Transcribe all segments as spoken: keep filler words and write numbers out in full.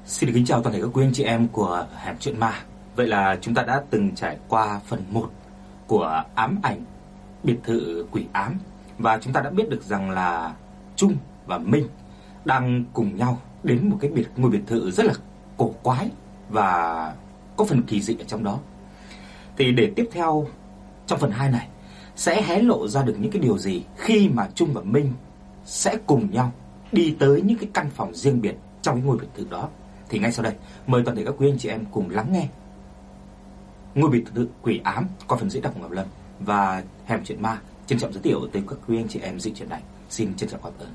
Xin được kính chào toàn thể các quý anh chị em của Hẻm Chuyện Ma. Vậy là chúng ta đã từng trải qua phần một của ám ảnh biệt thự quỷ ám, và chúng ta đã biết được rằng là Trung và Minh đang cùng nhau đến một cái biệt ngôi biệt thự rất là cổ quái và có phần kỳ dị ở trong đó. Thì để tiếp theo trong phần hai này sẽ hé lộ ra được những cái điều gì khi mà Trung và Minh sẽ cùng nhau đi tới những cái căn phòng riêng biệt trong cái ngôi biệt thự đó. Thì ngay sau đây, mời toàn thể các quý anh chị em cùng lắng nghe ngôi biệt thự quỷ ám qua phần diễn đọc của Ngọc Lâm và Hẻm Chuyện Ma trân trọng giới thiệu tới các quý anh chị em dự chuyện này. Xin trân trọng cảm ơn.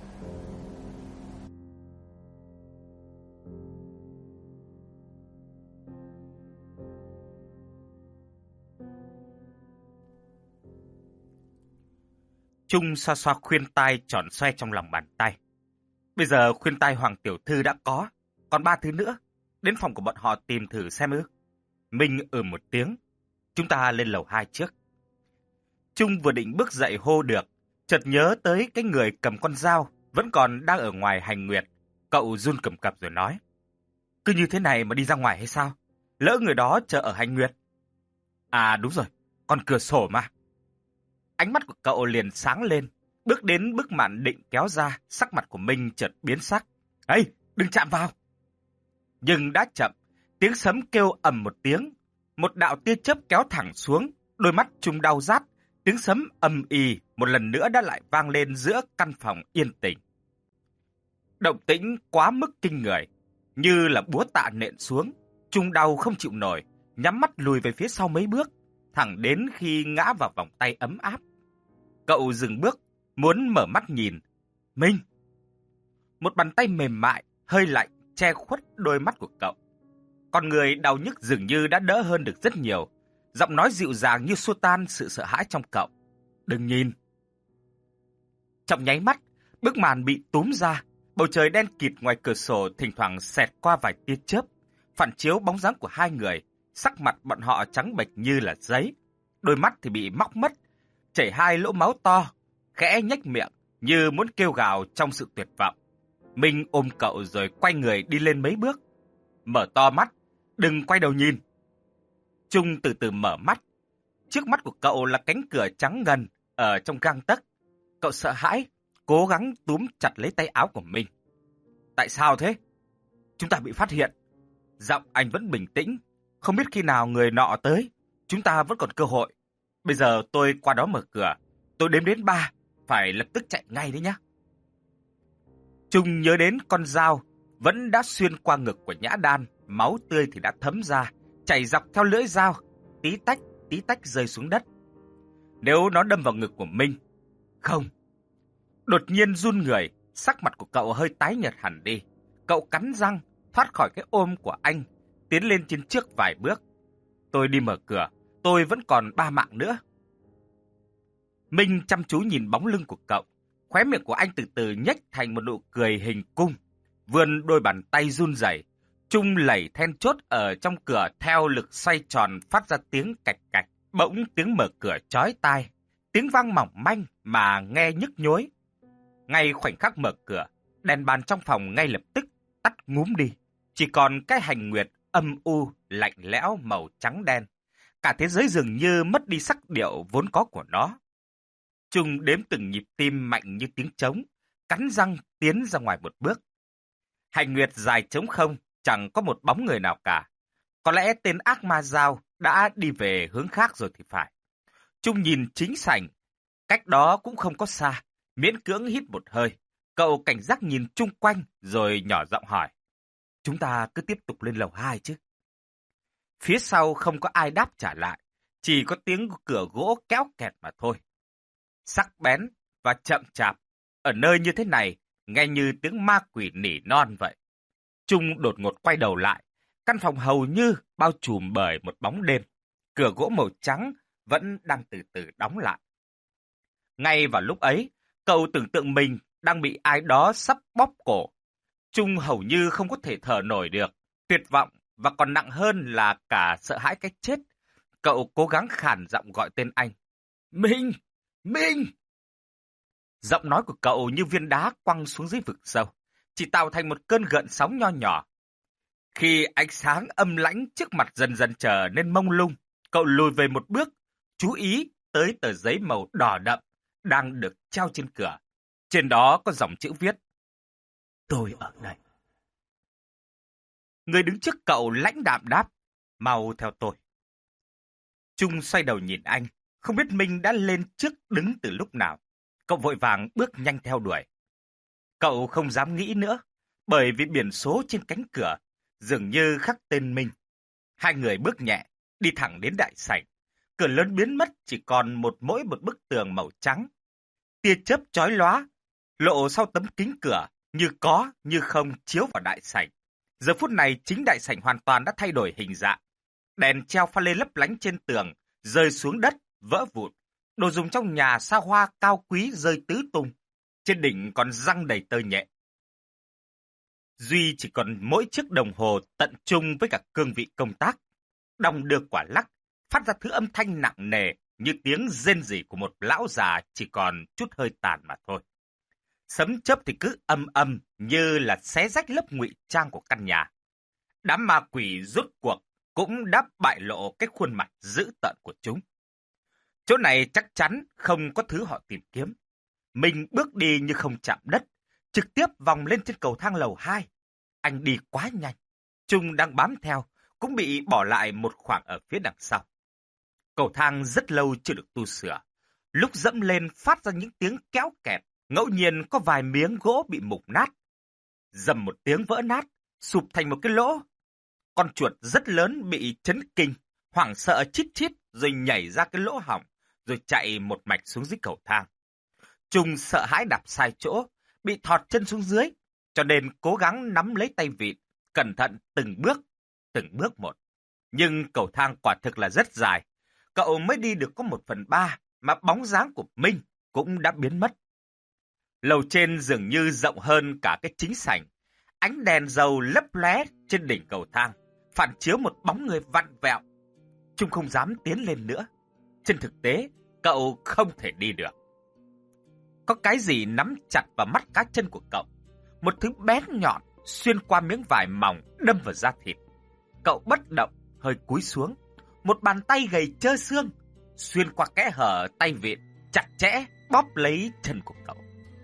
Trung xoa xoa khuyên tai tròn xoe trong lòng bàn tay. Bây giờ khuyên tai Hoàng tiểu thư đã có, còn ba thứ nữa. Đến phòng của bọn họ tìm thử xem ư. Minh ừ một tiếng. Chúng ta lên lầu hai trước. Trung vừa định bước dậy hô được, chợt nhớ tới cái người cầm con dao vẫn còn đang ở ngoài hành nguyệt. Cậu run cầm cập rồi nói: cứ như thế này mà đi ra ngoài hay sao? Lỡ người đó chờ ở hành nguyệt. À đúng rồi, còn cửa sổ mà. Ánh mắt của cậu liền sáng lên, bước đến bức màn định kéo ra, sắc mặt của Minh chợt biến sắc. Ê, đừng chạm vào! Nhưng đã chậm, tiếng sấm kêu ầm một tiếng, một đạo tia chớp kéo thẳng xuống, đôi mắt Trung đau rát, tiếng sấm ầm ì một lần nữa đã lại vang lên giữa căn phòng yên tĩnh. Động tĩnh quá mức kinh người, như là búa tạ nện xuống, Trung đau không chịu nổi, nhắm mắt lùi về phía sau mấy bước, thẳng đến khi ngã vào vòng tay ấm áp. Cậu dừng bước, muốn mở mắt nhìn. Minh! Một bàn tay mềm mại, hơi lạnh, che khuất đôi mắt của cậu. Con người đau nhức dường như đã đỡ hơn được rất nhiều. Giọng nói dịu dàng như xua tan sự sợ hãi trong cậu. Đừng nhìn! Trong nháy mắt, bức màn bị túm ra. Bầu trời đen kịt ngoài cửa sổ thỉnh thoảng xẹt qua vài tia chớp, phản chiếu bóng dáng của hai người. Sắc mặt bọn họ trắng bệch như là giấy. Đôi mắt thì bị móc mất, chảy hai lỗ máu to, khẽ nhếch miệng như muốn kêu gào trong sự tuyệt vọng. Minh ôm cậu rồi quay người đi lên mấy bước. Mở to mắt, đừng quay đầu nhìn. Trung từ từ mở mắt. Trước mắt của cậu là cánh cửa trắng ngần ở trong gang tấc. Cậu sợ hãi, cố gắng túm chặt lấy tay áo của Minh. Tại sao thế? Chúng ta bị phát hiện. Giọng anh vẫn bình tĩnh. Không biết khi nào người nọ tới, chúng ta vẫn còn cơ hội. Bây giờ tôi qua đó mở cửa. Tôi đếm đến ba, phải lập tức chạy ngay đấy nhé. Trung nhớ đến con dao vẫn đã xuyên qua ngực của Nhã Đan, máu tươi thì đã thấm ra, chảy dọc theo lưỡi dao, tí tách, tí tách rơi xuống đất. Nếu nó đâm vào ngực của Minh, không. Đột nhiên run người, sắc mặt của cậu hơi tái nhợt hẳn đi. Cậu cắn răng, thoát khỏi cái ôm của anh, tiến lên trên trước vài bước. Tôi đi mở cửa, tôi vẫn còn ba mạng nữa. Minh chăm chú nhìn bóng lưng của cậu. Khóe miệng của anh từ từ nhếch thành một nụ cười hình cung. Vươn đôi bàn tay run rẩy, Trung lẩy then chốt ở trong cửa theo lực xoay tròn phát ra tiếng cạch cạch. Bỗng tiếng mở cửa chói tai, tiếng vang mỏng manh mà nghe nhức nhối. Ngay khoảnh khắc mở cửa, đèn bàn trong phòng ngay lập tức tắt ngúm đi. Chỉ còn cái hành nguyệt âm u, lạnh lẽo màu trắng đen. Cả thế giới dường như mất đi sắc điệu vốn có của nó. Trung đếm từng nhịp tim mạnh như tiếng trống, cắn răng tiến ra ngoài một bước. Hành nguyệt dài trống không, chẳng có một bóng người nào cả. Có lẽ tên ác ma dao đã đi về hướng khác rồi thì phải. Trung nhìn chính sảnh, cách đó cũng không có xa, miễn cưỡng hít một hơi. Cậu cảnh giác nhìn chung quanh rồi nhỏ giọng hỏi. Chúng ta cứ tiếp tục lên lầu hai chứ? Phía sau không có ai đáp trả lại, chỉ có tiếng cửa gỗ kéo kẹt mà thôi. Sắc bén và chậm chạp, ở nơi như thế này, nghe như tiếng ma quỷ nỉ non vậy. Trung đột ngột quay đầu lại, căn phòng hầu như bao trùm bởi một bóng đêm. Cửa gỗ màu trắng vẫn đang từ từ đóng lại. Ngay vào lúc ấy, cậu tưởng tượng mình đang bị ai đó sắp bóp cổ. Trung hầu như không có thể thở nổi được, tuyệt vọng và còn nặng hơn là cả sợ hãi cái chết. Cậu cố gắng khàn giọng gọi tên anh. Minh! Minh! Giọng nói của cậu như viên đá quăng xuống dưới vực sâu, chỉ tạo thành một cơn gợn sóng nho nhỏ. Khi ánh sáng âm lãnh trước mặt dần dần trở nên mông lung, cậu lùi về một bước, chú ý tới tờ giấy màu đỏ đậm đang được treo trên cửa. Trên đó có dòng chữ viết: Tôi ở đây. Người đứng trước cậu lãnh đạm đáp: Mau theo tôi. Trung xoay đầu nhìn anh, không biết Minh đã lên trước đứng từ lúc nào. Cậu vội vàng bước nhanh theo đuổi. Cậu không dám nghĩ nữa, bởi vì biển số trên cánh cửa dường như khắc tên Minh. Hai người bước nhẹ, đi thẳng đến đại sảnh. Cửa lớn biến mất, chỉ còn một mỗi một bức tường màu trắng. Tia chớp chói lóa, lộ sau tấm kính cửa, như có, như không chiếu vào đại sảnh. Giờ phút này, chính đại sảnh hoàn toàn đã thay đổi hình dạng. Đèn treo pha lê lấp lánh trên tường, rơi xuống đất, vỡ vụn. Đồ dùng trong nhà xa hoa cao quý rơi tứ tung. Trên đỉnh còn răng đầy tơ nhện. Duy chỉ còn mỗi chiếc đồng hồ tận trung với cả cương vị công tác. Đong đưa quả lắc, phát ra thứ âm thanh nặng nề như tiếng rên rỉ của một lão già chỉ còn chút hơi tàn mà thôi. Sấm chớp thì cứ âm âm như là xé rách lớp ngụy trang của căn nhà. Đám ma quỷ rốt cuộc cũng đã bại lộ cái khuôn mặt dữ tợn của chúng. Chỗ này chắc chắn không có thứ họ tìm kiếm. Mình bước đi như không chạm đất, trực tiếp vòng lên trên cầu thang lầu hai. Anh đi quá nhanh. Trung đang bám theo, cũng bị bỏ lại một khoảng ở phía đằng sau. Cầu thang rất lâu chưa được tu sửa. Lúc dẫm lên phát ra những tiếng kéo kẹt, ngẫu nhiên có vài miếng gỗ bị mục nát. Dầm một tiếng vỡ nát, sụp thành một cái lỗ. Con chuột rất lớn bị chấn kinh, hoảng sợ chít chít rồi nhảy ra cái lỗ hổng, rồi chạy một mạch xuống dưới cầu thang. Trung sợ hãi đạp sai chỗ, bị thọt chân xuống dưới, cho nên cố gắng nắm lấy tay vịn, cẩn thận từng bước, từng bước một. Nhưng cầu thang quả thực là rất dài, cậu mới đi được có một phần ba, mà bóng dáng của Minh cũng đã biến mất. Lầu trên dường như rộng hơn cả cái chính sảnh, ánh đèn dầu lấp lóe trên đỉnh cầu thang, phản chiếu một bóng người vặn vẹo. Trung không dám tiến lên nữa. Trên thực tế, cậu không thể đi được. Có cái gì nắm chặt vào mắt cá chân của cậu. Một thứ bén nhọn xuyên qua miếng vải mỏng đâm vào da thịt. Cậu bất động, hơi cúi xuống. Một bàn tay gầy trơ xương xuyên qua kẽ hở tay vịn, chặt chẽ bóp lấy chân của cậu.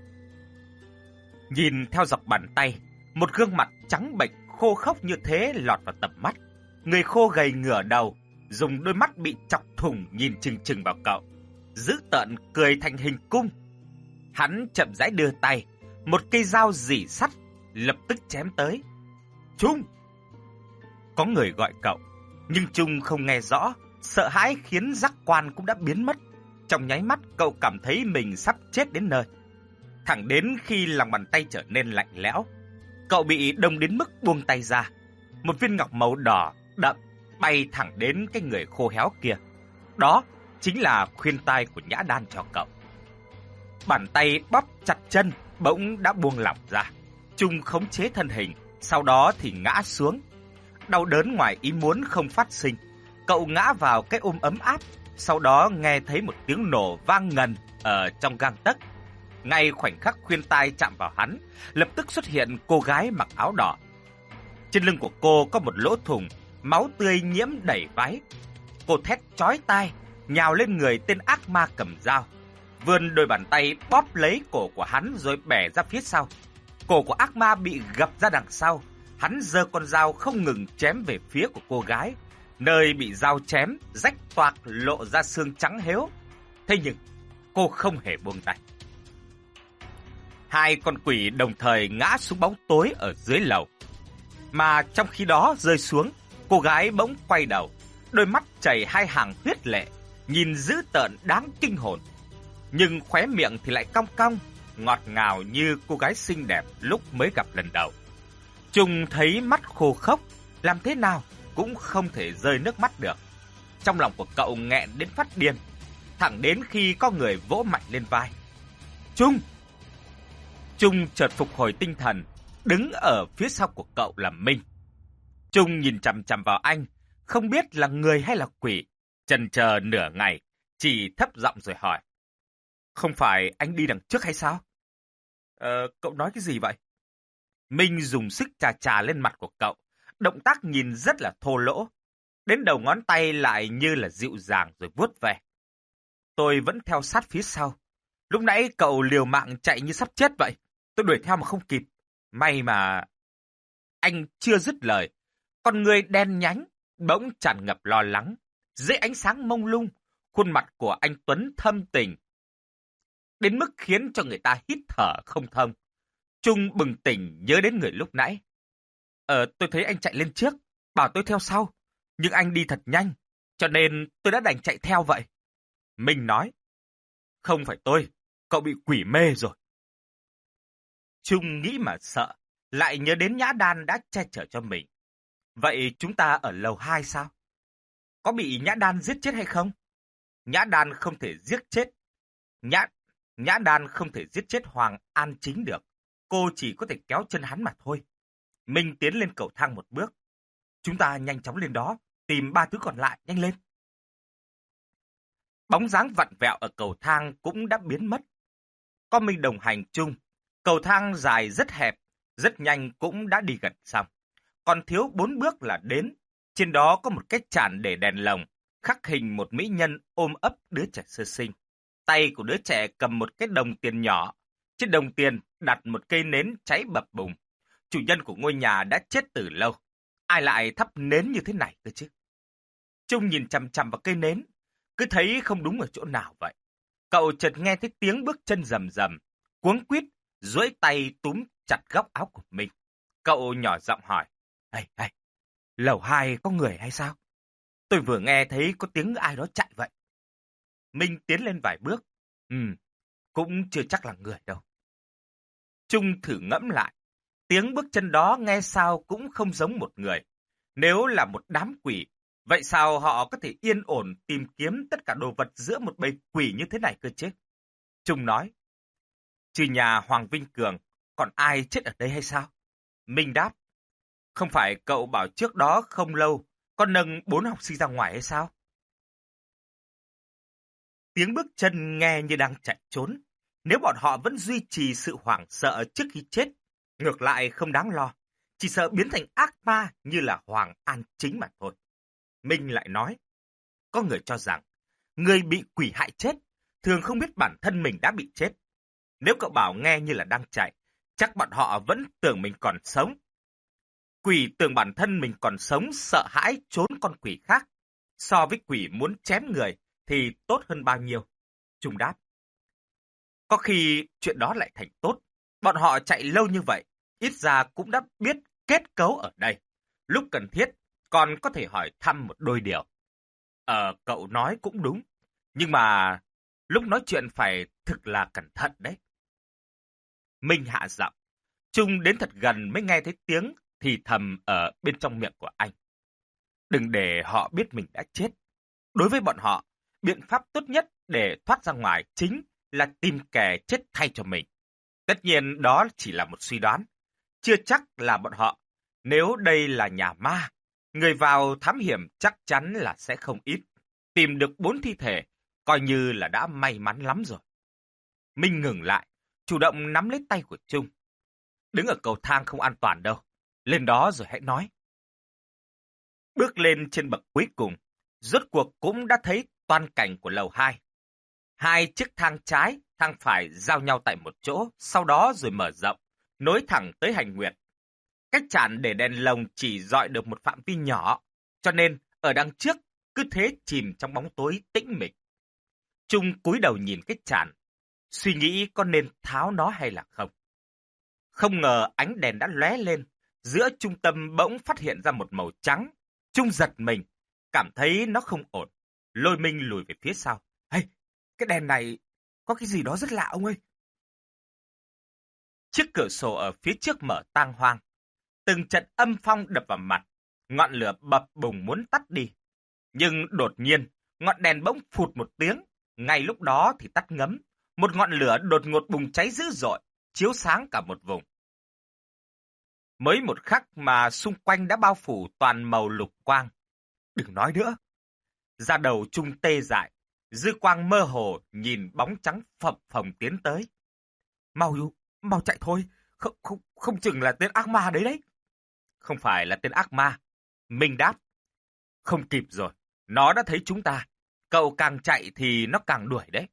Nhìn theo dọc bàn tay, một gương mặt trắng bệch khô khốc như thế lọt vào tầm mắt. Người khô gầy ngửa đầu, dùng đôi mắt bị chọc thủng nhìn chừng chừng vào cậu, dữ tợn cười thành hình cung. Hắn chậm rãi đưa tay, một cây dao rỉ sắt lập tức chém tới. Trung! Có người gọi cậu, nhưng Trung không nghe rõ, sợ hãi khiến giác quan cũng đã biến mất. Trong nháy mắt cậu cảm thấy mình sắp chết đến nơi. Thẳng đến khi lòng bàn tay trở nên lạnh lẽo, cậu bị đông đến mức buông tay ra. Một viên ngọc màu đỏ đậm bay thẳng đến cái người khô héo kia. Đó chính là khuyên tai của Nhã Đan cho cậu. Bàn tay bóp chặt chân bỗng đã buông lỏng ra. Trung khống chế thân hình, sau đó thì ngã xuống. Đau đớn ngoài ý muốn không phát sinh. Cậu ngã vào cái ôm ấm áp, sau đó nghe thấy một tiếng nổ vang ngần ở trong gang tấc. Ngay khoảnh khắc khuyên tai chạm vào hắn, lập tức xuất hiện cô gái mặc áo đỏ. Trên lưng của cô có một lỗ thủng, máu tươi nhiễm đầy váy. Cô thét chói tai, nhào lên người tên ác ma cầm dao, vươn đôi bàn tay bóp lấy cổ của hắn rồi bẻ ra phía sau. Cổ của ác ma bị gập ra đằng sau, hắn giơ con dao không ngừng chém về phía của cô gái. Nơi bị dao chém rách toạc lộ ra xương trắng héo. Thế nhưng cô không hề buông tay. Hai con quỷ đồng thời ngã xuống bóng tối ở dưới lầu. Mà trong khi đó rơi xuống, cô gái bỗng quay đầu, đôi mắt chảy hai hàng huyết lệ, nhìn dữ tợn đáng kinh hồn. Nhưng khóe miệng thì lại cong cong, ngọt ngào như cô gái xinh đẹp lúc mới gặp lần đầu. Trung thấy mắt khô khốc, làm thế nào cũng không thể rơi nước mắt được. Trong lòng của cậu nghẹn đến phát điên, thẳng đến khi có người vỗ mạnh lên vai. Trung! Trung chợt phục hồi tinh thần, đứng ở phía sau của cậu là Minh. Trung nhìn chằm chằm vào anh, không biết là người hay là quỷ. Chần chờ nửa ngày, chỉ thấp giọng rồi hỏi. Không phải anh đi đằng trước hay sao? Ờ, cậu nói cái gì vậy? Minh dùng sức chà chà lên mặt của cậu, động tác nhìn rất là thô lỗ. Đến đầu ngón tay lại như là dịu dàng rồi vuốt về. Tôi vẫn theo sát phía sau. Lúc nãy cậu liều mạng chạy như sắp chết vậy. Tôi đuổi theo mà không kịp. May mà... Anh chưa dứt lời. Con người đen nhánh, bỗng tràn ngập lo lắng. Dưới ánh sáng mông lung, khuôn mặt của anh Tuấn thâm tình. Đến mức khiến cho người ta hít thở không thông. Trung bừng tỉnh nhớ đến người lúc nãy. Ờ, tôi thấy anh chạy lên trước, bảo tôi theo sau. Nhưng anh đi thật nhanh, cho nên tôi đã đành chạy theo vậy. Minh nói, không phải tôi, cậu bị quỷ mê rồi. Trung nghĩ mà sợ, lại nhớ đến Nhã Đan đã che chở cho mình. Vậy chúng ta ở lầu hai sao? Có bị Nhã Đan giết chết hay không? Nhã Đan không thể giết chết. Nhã, Nhã Đan không thể giết chết Hoàng An Chính được. Cô chỉ có thể kéo chân hắn mà thôi. Minh tiến lên cầu thang một bước. Chúng ta nhanh chóng lên đó, tìm ba thứ còn lại, nhanh lên. Bóng dáng vặn vẹo ở cầu thang cũng đã biến mất. Có Minh đồng hành chung. Cầu thang dài rất hẹp, rất nhanh cũng đã đi gần xong. Còn thiếu bốn bước là đến. Trên đó có một cái chản để đèn lồng, khắc hình một mỹ nhân ôm ấp đứa trẻ sơ sinh. Tay của đứa trẻ cầm một cái đồng tiền nhỏ. Trên đồng tiền đặt một cây nến cháy bập bùng. Chủ nhân của ngôi nhà đã chết từ lâu. Ai lại thắp nến như thế này cơ chứ? Trung nhìn chằm chằm vào cây nến, cứ thấy không đúng ở chỗ nào vậy. Cậu chợt nghe thấy tiếng bước chân rầm rầm, cuống quýt, duỗi tay túm chặt góc áo của mình. Cậu nhỏ giọng hỏi, "Ê, ê, lầu hai có người hay sao? Tôi vừa nghe thấy có tiếng ai đó chạy vậy." Minh tiến lên vài bước. Ừ, cũng chưa chắc là người đâu. Trung thử ngẫm lại. Tiếng bước chân đó nghe sao cũng không giống một người. Nếu là một đám quỷ, vậy sao họ có thể yên ổn tìm kiếm tất cả đồ vật giữa một bầy quỷ như thế này cơ chứ? Trung nói, trừ nhà Hoàng Vinh Cường, còn ai chết ở đây hay sao? Minh đáp, không phải cậu bảo trước đó không lâu, con nâng bốn học sinh ra ngoài hay sao? Tiếng bước chân nghe như đang chạy trốn. Nếu bọn họ vẫn duy trì sự hoảng sợ trước khi chết, ngược lại không đáng lo, chỉ sợ biến thành ác ma như là Hoàng An Chính mà thôi. Minh lại nói, có người cho rằng, người bị quỷ hại chết, thường không biết bản thân mình đã bị chết. Nếu cậu bảo nghe như là đang chạy, chắc bọn họ vẫn tưởng mình còn sống. Quỷ tưởng bản thân mình còn sống, sợ hãi trốn con quỷ khác. So với quỷ muốn chém người thì tốt hơn bao nhiêu? Trung đáp. Có khi chuyện đó lại thành tốt. Bọn họ chạy lâu như vậy, ít ra cũng đã biết kết cấu ở đây. Lúc cần thiết, còn có thể hỏi thăm một đôi điều. Ờ, cậu nói cũng đúng. Nhưng mà lúc nói chuyện phải thực là cẩn thận đấy. Minh hạ giọng. Trung đến thật gần mới nghe thấy tiếng thì thầm ở bên trong miệng của anh. Đừng để họ biết mình đã chết. Đối với bọn họ, biện pháp tốt nhất để thoát ra ngoài chính là tìm kẻ chết thay cho mình. Tất nhiên đó chỉ là một suy đoán. Chưa chắc là bọn họ. Nếu đây là nhà ma, người vào thám hiểm chắc chắn là sẽ không ít. Tìm được bốn thi thể, coi như là đã may mắn lắm rồi. Minh ngừng lại, chủ động nắm lấy tay của Trung. Đứng ở cầu thang không an toàn đâu. Lên đó rồi hãy nói. Bước lên trên bậc cuối cùng, rốt cuộc cũng đã thấy toàn cảnh của lầu hai. Hai chiếc thang trái, thang phải giao nhau tại một chỗ, sau đó rồi mở rộng, nối thẳng tới hành nguyệt. Cách chản để đèn lồng chỉ dọi được một phạm vi nhỏ, cho nên ở đằng trước cứ thế chìm trong bóng tối tĩnh mịch. Trung cúi đầu nhìn cái chản, suy nghĩ có nên tháo nó hay là không. Không ngờ ánh đèn đã lóe lên, giữa trung tâm bỗng phát hiện ra một màu trắng. Trung giật mình, cảm thấy nó không ổn, lôi Minh lùi về phía sau. Hey, cái đèn này có cái gì đó rất lạ ông ơi. Chiếc cửa sổ ở phía trước mở tang hoang. Từng trận âm phong đập vào mặt, ngọn lửa bập bùng muốn tắt đi. Nhưng đột nhiên, ngọn đèn bỗng phụt một tiếng, ngay lúc đó thì tắt ngấm. Một ngọn lửa đột ngột bùng cháy dữ dội, chiếu sáng cả một vùng. Mới một khắc mà xung quanh đã bao phủ toàn màu lục quang. Đừng nói nữa. Da đầu Trung tê dại, dư quang mơ hồ nhìn bóng trắng phập phồng tiến tới. Mau, mau chạy thôi, không, không, không chừng là tên ác ma đấy đấy. Không phải là tên ác ma. Minh đáp. Không kịp rồi, nó đã thấy chúng ta. Cậu càng chạy thì nó càng đuổi đấy.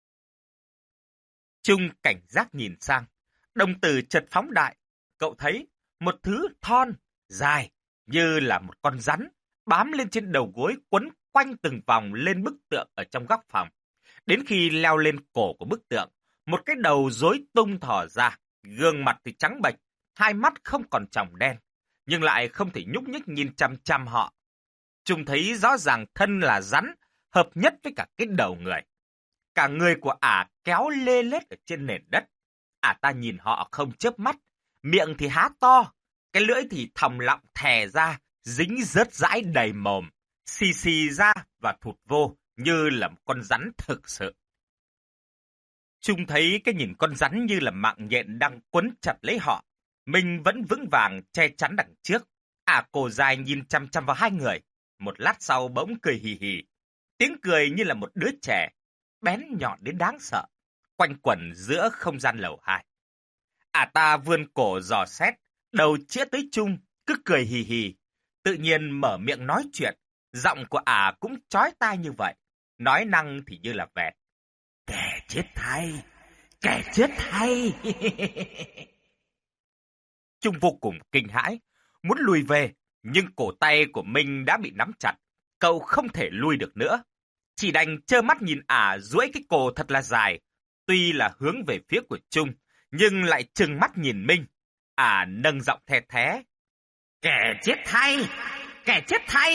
Trung cảnh giác nhìn sang. Đồng tử chợt phóng đại. Cậu thấy một thứ thon, dài, như là một con rắn, bám lên trên đầu gối quấn quanh từng vòng lên bức tượng ở trong góc phòng. Đến khi leo lên cổ của bức tượng, một cái đầu rối tung thò ra, gương mặt thì trắng bệch, hai mắt không còn tròng đen, nhưng lại không thể nhúc nhích nhìn chằm chằm họ. Trung thấy rõ ràng thân là rắn, hợp nhất với cả cái đầu người. Cả người của ả kéo lê lết ở trên nền đất. Ả ta nhìn họ không chớp mắt, miệng thì há to, cái lưỡi thì thòng lọng thè ra, dính rớt rãi đầy mồm, xì xì ra và thụt vô như là một con rắn thực sự. Trung thấy cái nhìn con rắn như là mạng nhện đang quấn chặt lấy họ. Mình vẫn vững vàng che chắn đằng trước. Ả cổ dài nhìn chăm chăm vào hai người. Một lát sau bỗng cười hì hì. Tiếng cười như là một đứa trẻ, bén nhọn đến đáng sợ, quanh quẩn giữa không gian lầu hai. Ả ta vươn cổ dò xét, đầu chĩa tới Trung, cứ cười hì hì. Tự nhiên mở miệng nói chuyện, giọng của ả cũng chói tai như vậy. Nói năng thì như là vẹt. Kẻ chết thay, kẻ chết thay. Trung vô cùng kinh hãi, muốn lùi về, nhưng cổ tay của Minh đã bị nắm chặt. Cậu không thể lui được nữa. Chỉ đành trơ mắt nhìn ả duỗi cái cổ thật là dài. Tuy là hướng về phía của Trung, nhưng lại trừng mắt nhìn Minh. Ả nâng giọng the thé. Kẻ chết thay, kẻ chết thay.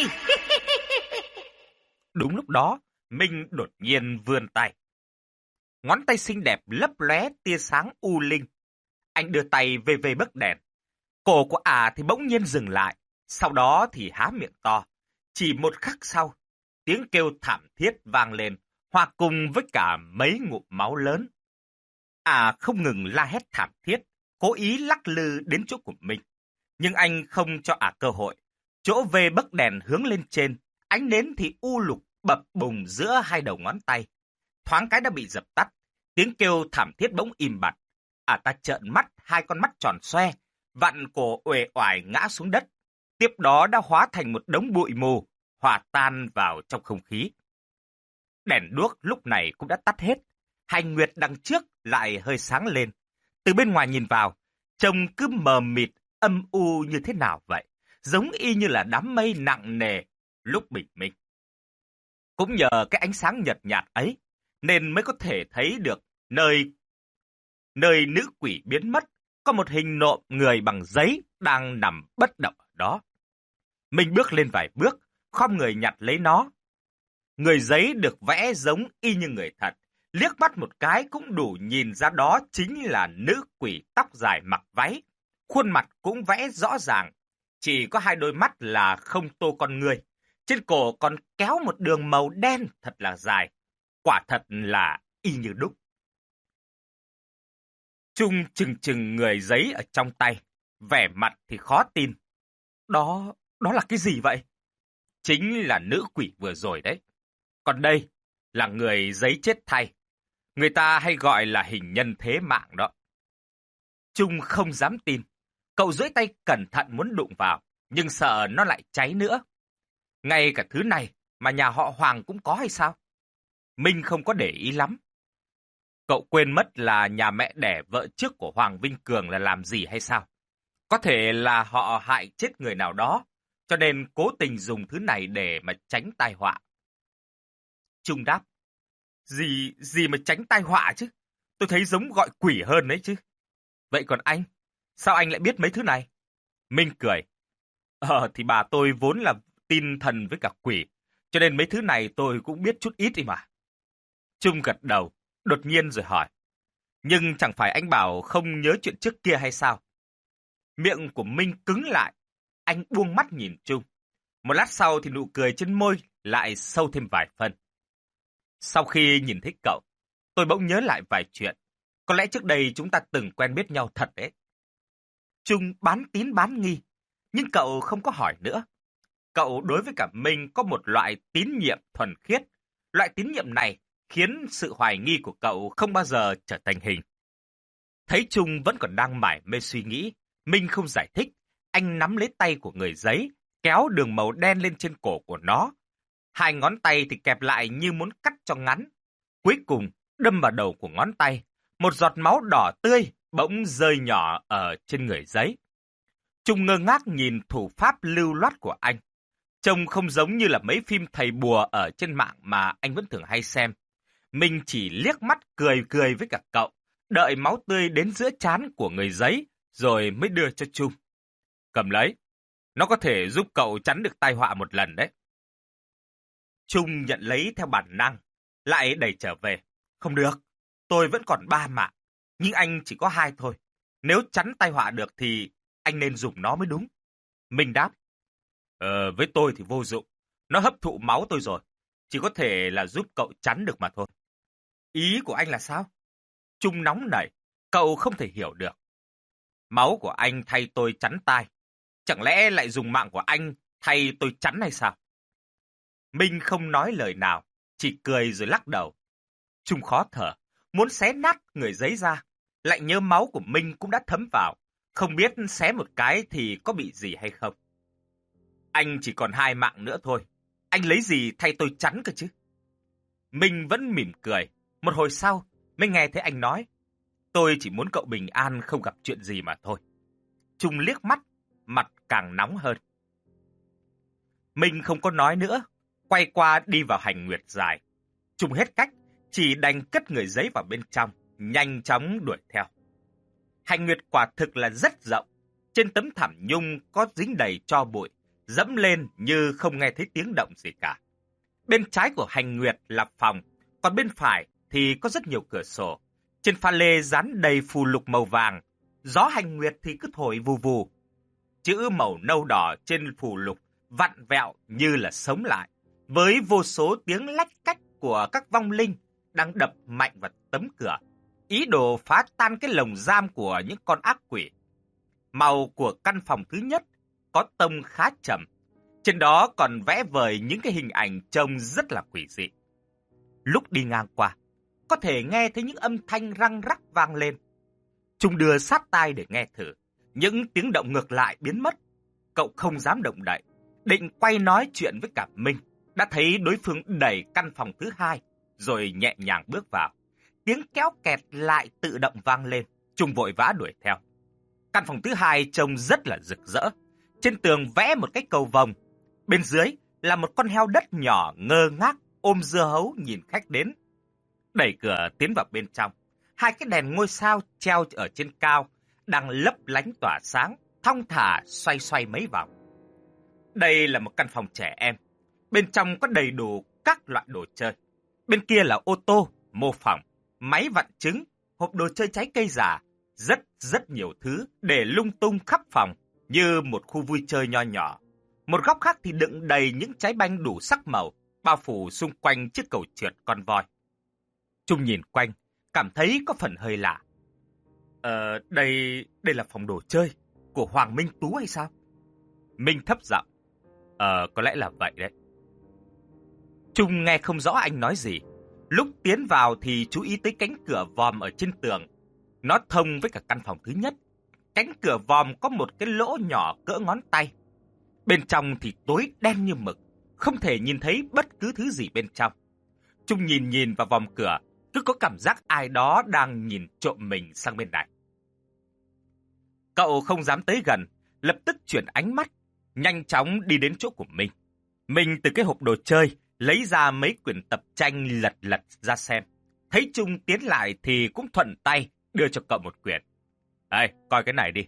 Đúng lúc đó, Minh đột nhiên vươn tay. Ngón tay xinh đẹp lấp lóe tia sáng u linh. Anh đưa tay về về bấc đèn. Cổ của ả thì bỗng nhiên dừng lại. Sau đó thì há miệng to. Chỉ một khắc sau, tiếng kêu thảm thiết vang lên, hòa cùng với cả mấy ngụm máu lớn. Ả không ngừng la hét thảm thiết, cố ý lắc lư đến chỗ của mình. Nhưng anh không cho ả cơ hội. Chỗ về bấc đèn hướng lên trên, ánh nến thì u lục bập bùng giữa hai đầu ngón tay. Thoáng cái đã bị dập tắt, tiếng kêu thảm thiết bỗng im bặt. Ả ta trợn mắt, hai con mắt tròn xoe, vặn cổ uể oải ngã xuống đất. Tiếp đó đã hóa thành một đống bụi mù, hòa tan vào trong không khí. Đèn đuốc lúc này cũng đã tắt hết. Hành nguyệt đằng trước lại hơi sáng lên. Từ bên ngoài nhìn vào, trông cứ mờ mịt, âm u như thế nào vậy? Giống y như là đám mây nặng nề lúc bình minh. Cũng nhờ cái ánh sáng nhợt nhạt ấy, nên mới có thể thấy được nơi, nơi nữ quỷ biến mất, có một hình nộm người bằng giấy đang nằm bất động ở đó. Mình bước lên vài bước, khom người nhặt lấy nó. Người giấy được vẽ giống y như người thật, liếc mắt một cái cũng đủ nhìn ra đó chính là nữ quỷ tóc dài mặc váy. Khuôn mặt cũng vẽ rõ ràng, chỉ có hai đôi mắt là không tô con người. Trên cổ còn kéo một đường màu đen thật là dài, quả thật là y như đúc. Trung chừng chừng người giấy ở trong tay, vẻ mặt thì khó tin. Đó, đó là cái gì vậy? Chính là nữ quỷ vừa rồi đấy. Còn đây là người giấy chết thay. Người ta hay gọi là hình nhân thế mạng đó. Trung không dám tin. Cậu duỗi tay cẩn thận muốn đụng vào, nhưng sợ nó lại cháy nữa. Ngay cả thứ này mà nhà họ Hoàng cũng có hay sao? Minh không có để ý lắm. Cậu quên mất là nhà mẹ đẻ vợ trước của Hoàng Vinh Cường là làm gì hay sao? Có thể là họ hại chết người nào đó, cho nên cố tình dùng thứ này để mà tránh tai họa. Trung đáp. Gì, gì mà tránh tai họa chứ? Tôi thấy giống gọi quỷ hơn đấy chứ. Vậy còn anh? Sao anh lại biết mấy thứ này? Minh cười. Ờ, thì bà tôi vốn là tin thần với cả quỷ, cho nên mấy thứ này tôi cũng biết chút ít đi mà. Trung gật đầu, đột nhiên rồi hỏi. Nhưng chẳng phải anh bảo không nhớ chuyện trước kia hay sao? Miệng của Minh cứng lại, anh buông mắt nhìn Trung. Một lát sau thì nụ cười trên môi lại sâu thêm vài phân. Sau khi nhìn thấy cậu, tôi bỗng nhớ lại vài chuyện. Có lẽ trước đây chúng ta từng quen biết nhau thật đấy. Trung bán tín bán nghi, nhưng cậu không có hỏi nữa. Cậu đối với cả Minh có một loại tín nhiệm thuần khiết. Loại tín nhiệm này khiến sự hoài nghi của cậu không bao giờ trở thành hình. Thấy Trung vẫn còn đang mải mê suy nghĩ, Minh không giải thích. anh nắm lấy tay của người giấy, kéo đường màu đen lên trên cổ của nó. Hai ngón tay thì kẹp lại như muốn cắt cho ngắn. Cuối cùng, đâm vào đầu của ngón tay. Một giọt máu đỏ tươi bỗng rơi nhỏ ở trên người giấy. Trung ngơ ngác nhìn thủ pháp lưu loát của anh. Trông không giống như là mấy phim thầy bùa ở trên mạng mà anh vẫn thường hay xem. Mình chỉ liếc mắt cười cười với cả cậu, đợi máu tươi đến giữa trán của người giấy, rồi mới đưa cho Trung. Cầm lấy, nó có thể giúp cậu tránh được tai họa một lần đấy. Trung nhận lấy theo bản năng, lại đẩy trở về. Không được, tôi vẫn còn ba mạng, nhưng anh chỉ có hai thôi. Nếu tránh tai họa được thì anh nên dùng nó mới đúng. Mình đáp. Ờ, với tôi thì vô dụng. Nó hấp thụ máu tôi rồi. Chỉ có thể là giúp cậu tránh được mà thôi. Ý của anh là sao? Trung nóng nảy. Cậu không thể hiểu được. Máu của anh thay tôi chắn tai. Chẳng lẽ lại dùng mạng của anh thay tôi chắn hay sao? Minh không nói lời nào. Chỉ cười rồi lắc đầu. Trung khó thở. Muốn xé nát người giấy ra. Lại nhớ máu của Minh cũng đã thấm vào. Không biết xé một cái thì có bị gì hay không. Anh chỉ còn hai mạng nữa thôi. Anh lấy gì thay tôi chắn cơ chứ? Minh vẫn mỉm cười. Một hồi sau, mới nghe thấy anh nói. Tôi chỉ muốn cậu bình an không gặp chuyện gì mà thôi. Trung liếc mắt, mặt càng nóng hơn. Minh không có nói nữa. Quay qua đi vào hành nguyệt dài. Trung hết cách, chỉ đành cất người giấy vào bên trong, nhanh chóng đuổi theo. Hành nguyệt quả thực là rất rộng. Trên tấm thảm nhung có dính đầy tro bụi. Dẫm lên như không nghe thấy tiếng động gì cả. Bên trái của hành nguyệt là phòng, còn bên phải thì có rất nhiều cửa sổ. Trên pha lê dán đầy phù lục màu vàng, gió hành nguyệt thì cứ thổi vù vù. Chữ màu nâu đỏ trên phù lục vặn vẹo như là sống lại, với vô số tiếng lách cách của các vong linh đang đập mạnh vào tấm cửa, ý đồ phá tan cái lồng giam của những con ác quỷ. Màu của căn phòng thứ nhất có tông khá trầm, trên đó còn vẽ vời những cái hình ảnh trông rất là quỷ dị. Lúc đi ngang qua, có thể nghe thấy những âm thanh răng rắc vang lên. Trung đưa sát tai để nghe thử, những tiếng động ngược lại biến mất. Cậu không dám động đậy, định quay nói chuyện với cả Minh, đã thấy đối phương đẩy căn phòng thứ hai, rồi nhẹ nhàng bước vào. Tiếng kéo kẹt lại tự động vang lên, Trung vội vã đuổi theo. Căn phòng thứ hai trông rất là rực rỡ. Trên tường vẽ một cái cầu vồng. Bên dưới là một con heo đất nhỏ ngơ ngác ôm dưa hấu nhìn khách đến. Đẩy cửa tiến vào bên trong. Hai cái đèn ngôi sao treo ở trên cao đang lấp lánh tỏa sáng, thong thả xoay xoay mấy vòng. Đây là một căn phòng trẻ em. Bên trong có đầy đủ các loại đồ chơi. Bên kia là ô tô, mô phỏng, máy vặn trứng, hộp đồ chơi trái cây giả. Rất rất nhiều thứ để lung tung khắp phòng như một khu vui chơi nho nhỏ. Một góc khác thì đựng đầy những trái banh đủ sắc màu, bao phủ xung quanh chiếc cầu trượt con voi. Trung nhìn quanh, cảm thấy có phần hơi lạ. Ờ, đây, đây là phòng đồ chơi của Hoàng Minh Tú hay sao? Minh thấp giọng. Ờ, có lẽ là vậy đấy. Trung nghe không rõ anh nói gì. Lúc tiến vào thì chú ý tới cánh cửa vòm ở trên tường. Nó thông với cả căn phòng thứ nhất. Cánh cửa vòm có một cái lỗ nhỏ cỡ ngón tay. Bên trong thì tối đen như mực, không thể nhìn thấy bất cứ thứ gì bên trong. Trung nhìn nhìn vào vòm cửa, cứ có cảm giác ai đó đang nhìn trộm mình sang bên này. Cậu không dám tới gần, lập tức chuyển ánh mắt, nhanh chóng đi đến chỗ của mình. Mình từ cái hộp đồ chơi, lấy ra mấy quyển tập tranh lật lật ra xem. Thấy Trung tiến lại thì cũng thuận tay đưa cho cậu một quyển. Đây, coi cái này đi.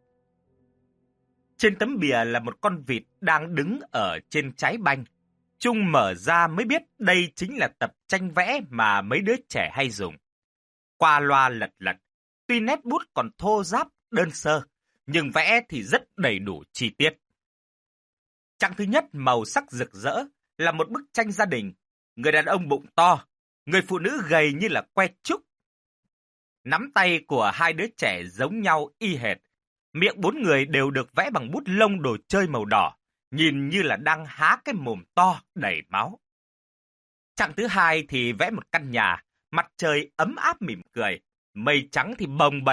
Trên tấm bìa là một con vịt đang đứng ở trên trái banh. Trung mở ra mới biết đây chính là tập tranh vẽ mà mấy đứa trẻ hay dùng. Qua loa lật lật, tuy nét bút còn thô ráp, đơn sơ, nhưng vẽ thì rất đầy đủ chi tiết. Trang thứ nhất màu sắc rực rỡ là một bức tranh gia đình. Người đàn ông bụng to, người phụ nữ gầy như là que trúc. Nắm tay của hai đứa trẻ giống nhau y hệt. Miệng bốn người đều được vẽ bằng bút lông đồ chơi màu đỏ, nhìn như là đang há cái mồm to đầy máu. Trang thứ hai thì vẽ một căn nhà, mặt trời ấm áp mỉm cười, mây trắng thì bồng bềnh,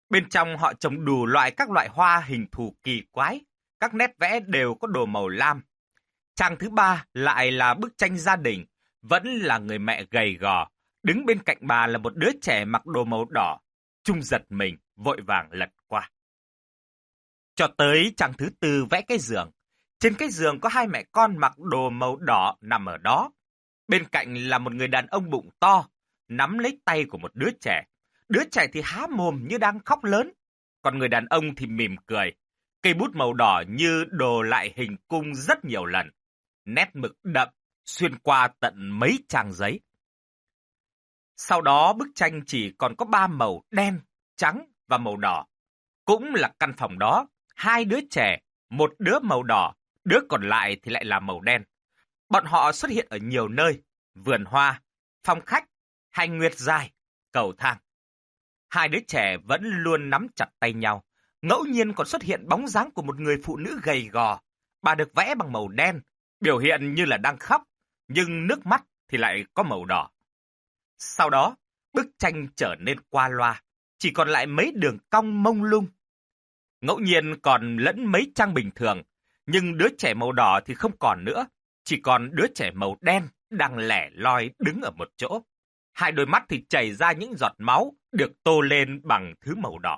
Bên trong họ trồng đủ loại các loại hoa hình thù kỳ quái, các nét vẽ đều có đồ màu lam. Trang thứ ba lại là bức tranh gia đình, vẫn là người mẹ gầy gò, đứng bên cạnh bà là một đứa trẻ mặc đồ màu đỏ. Trung giật mình, vội vàng lật qua. Cho tới trang thứ tư vẽ cái giường. Trên cái giường có hai mẹ con mặc đồ màu đỏ nằm ở đó. Bên cạnh là một người đàn ông bụng to, nắm lấy tay của một đứa trẻ. Đứa trẻ thì há mồm như đang khóc lớn, còn người đàn ông thì mỉm cười. Cây bút màu đỏ như đồ lại hình cung rất nhiều lần. Nét mực đậm, xuyên qua tận mấy trang giấy. Sau đó bức tranh chỉ còn có ba màu đen, trắng và màu đỏ. Cũng là căn phòng đó, hai đứa trẻ, một đứa màu đỏ, đứa còn lại thì lại là màu đen. Bọn họ xuất hiện ở nhiều nơi, vườn hoa, phòng khách, hành nguyệt dài, cầu thang. Hai đứa trẻ vẫn luôn nắm chặt tay nhau, ngẫu nhiên còn xuất hiện bóng dáng của một người phụ nữ gầy gò. Bà được vẽ bằng màu đen, biểu hiện như là đang khóc, nhưng nước mắt thì lại có màu đỏ. Sau đó, bức tranh trở nên qua loa, chỉ còn lại mấy đường cong mông lung. Ngẫu nhiên còn lẫn mấy trang bình thường, nhưng đứa trẻ màu đỏ thì không còn nữa, chỉ còn đứa trẻ màu đen đang lẻ loi đứng ở một chỗ. Hai đôi mắt thì chảy ra những giọt máu được tô lên bằng thứ màu đỏ.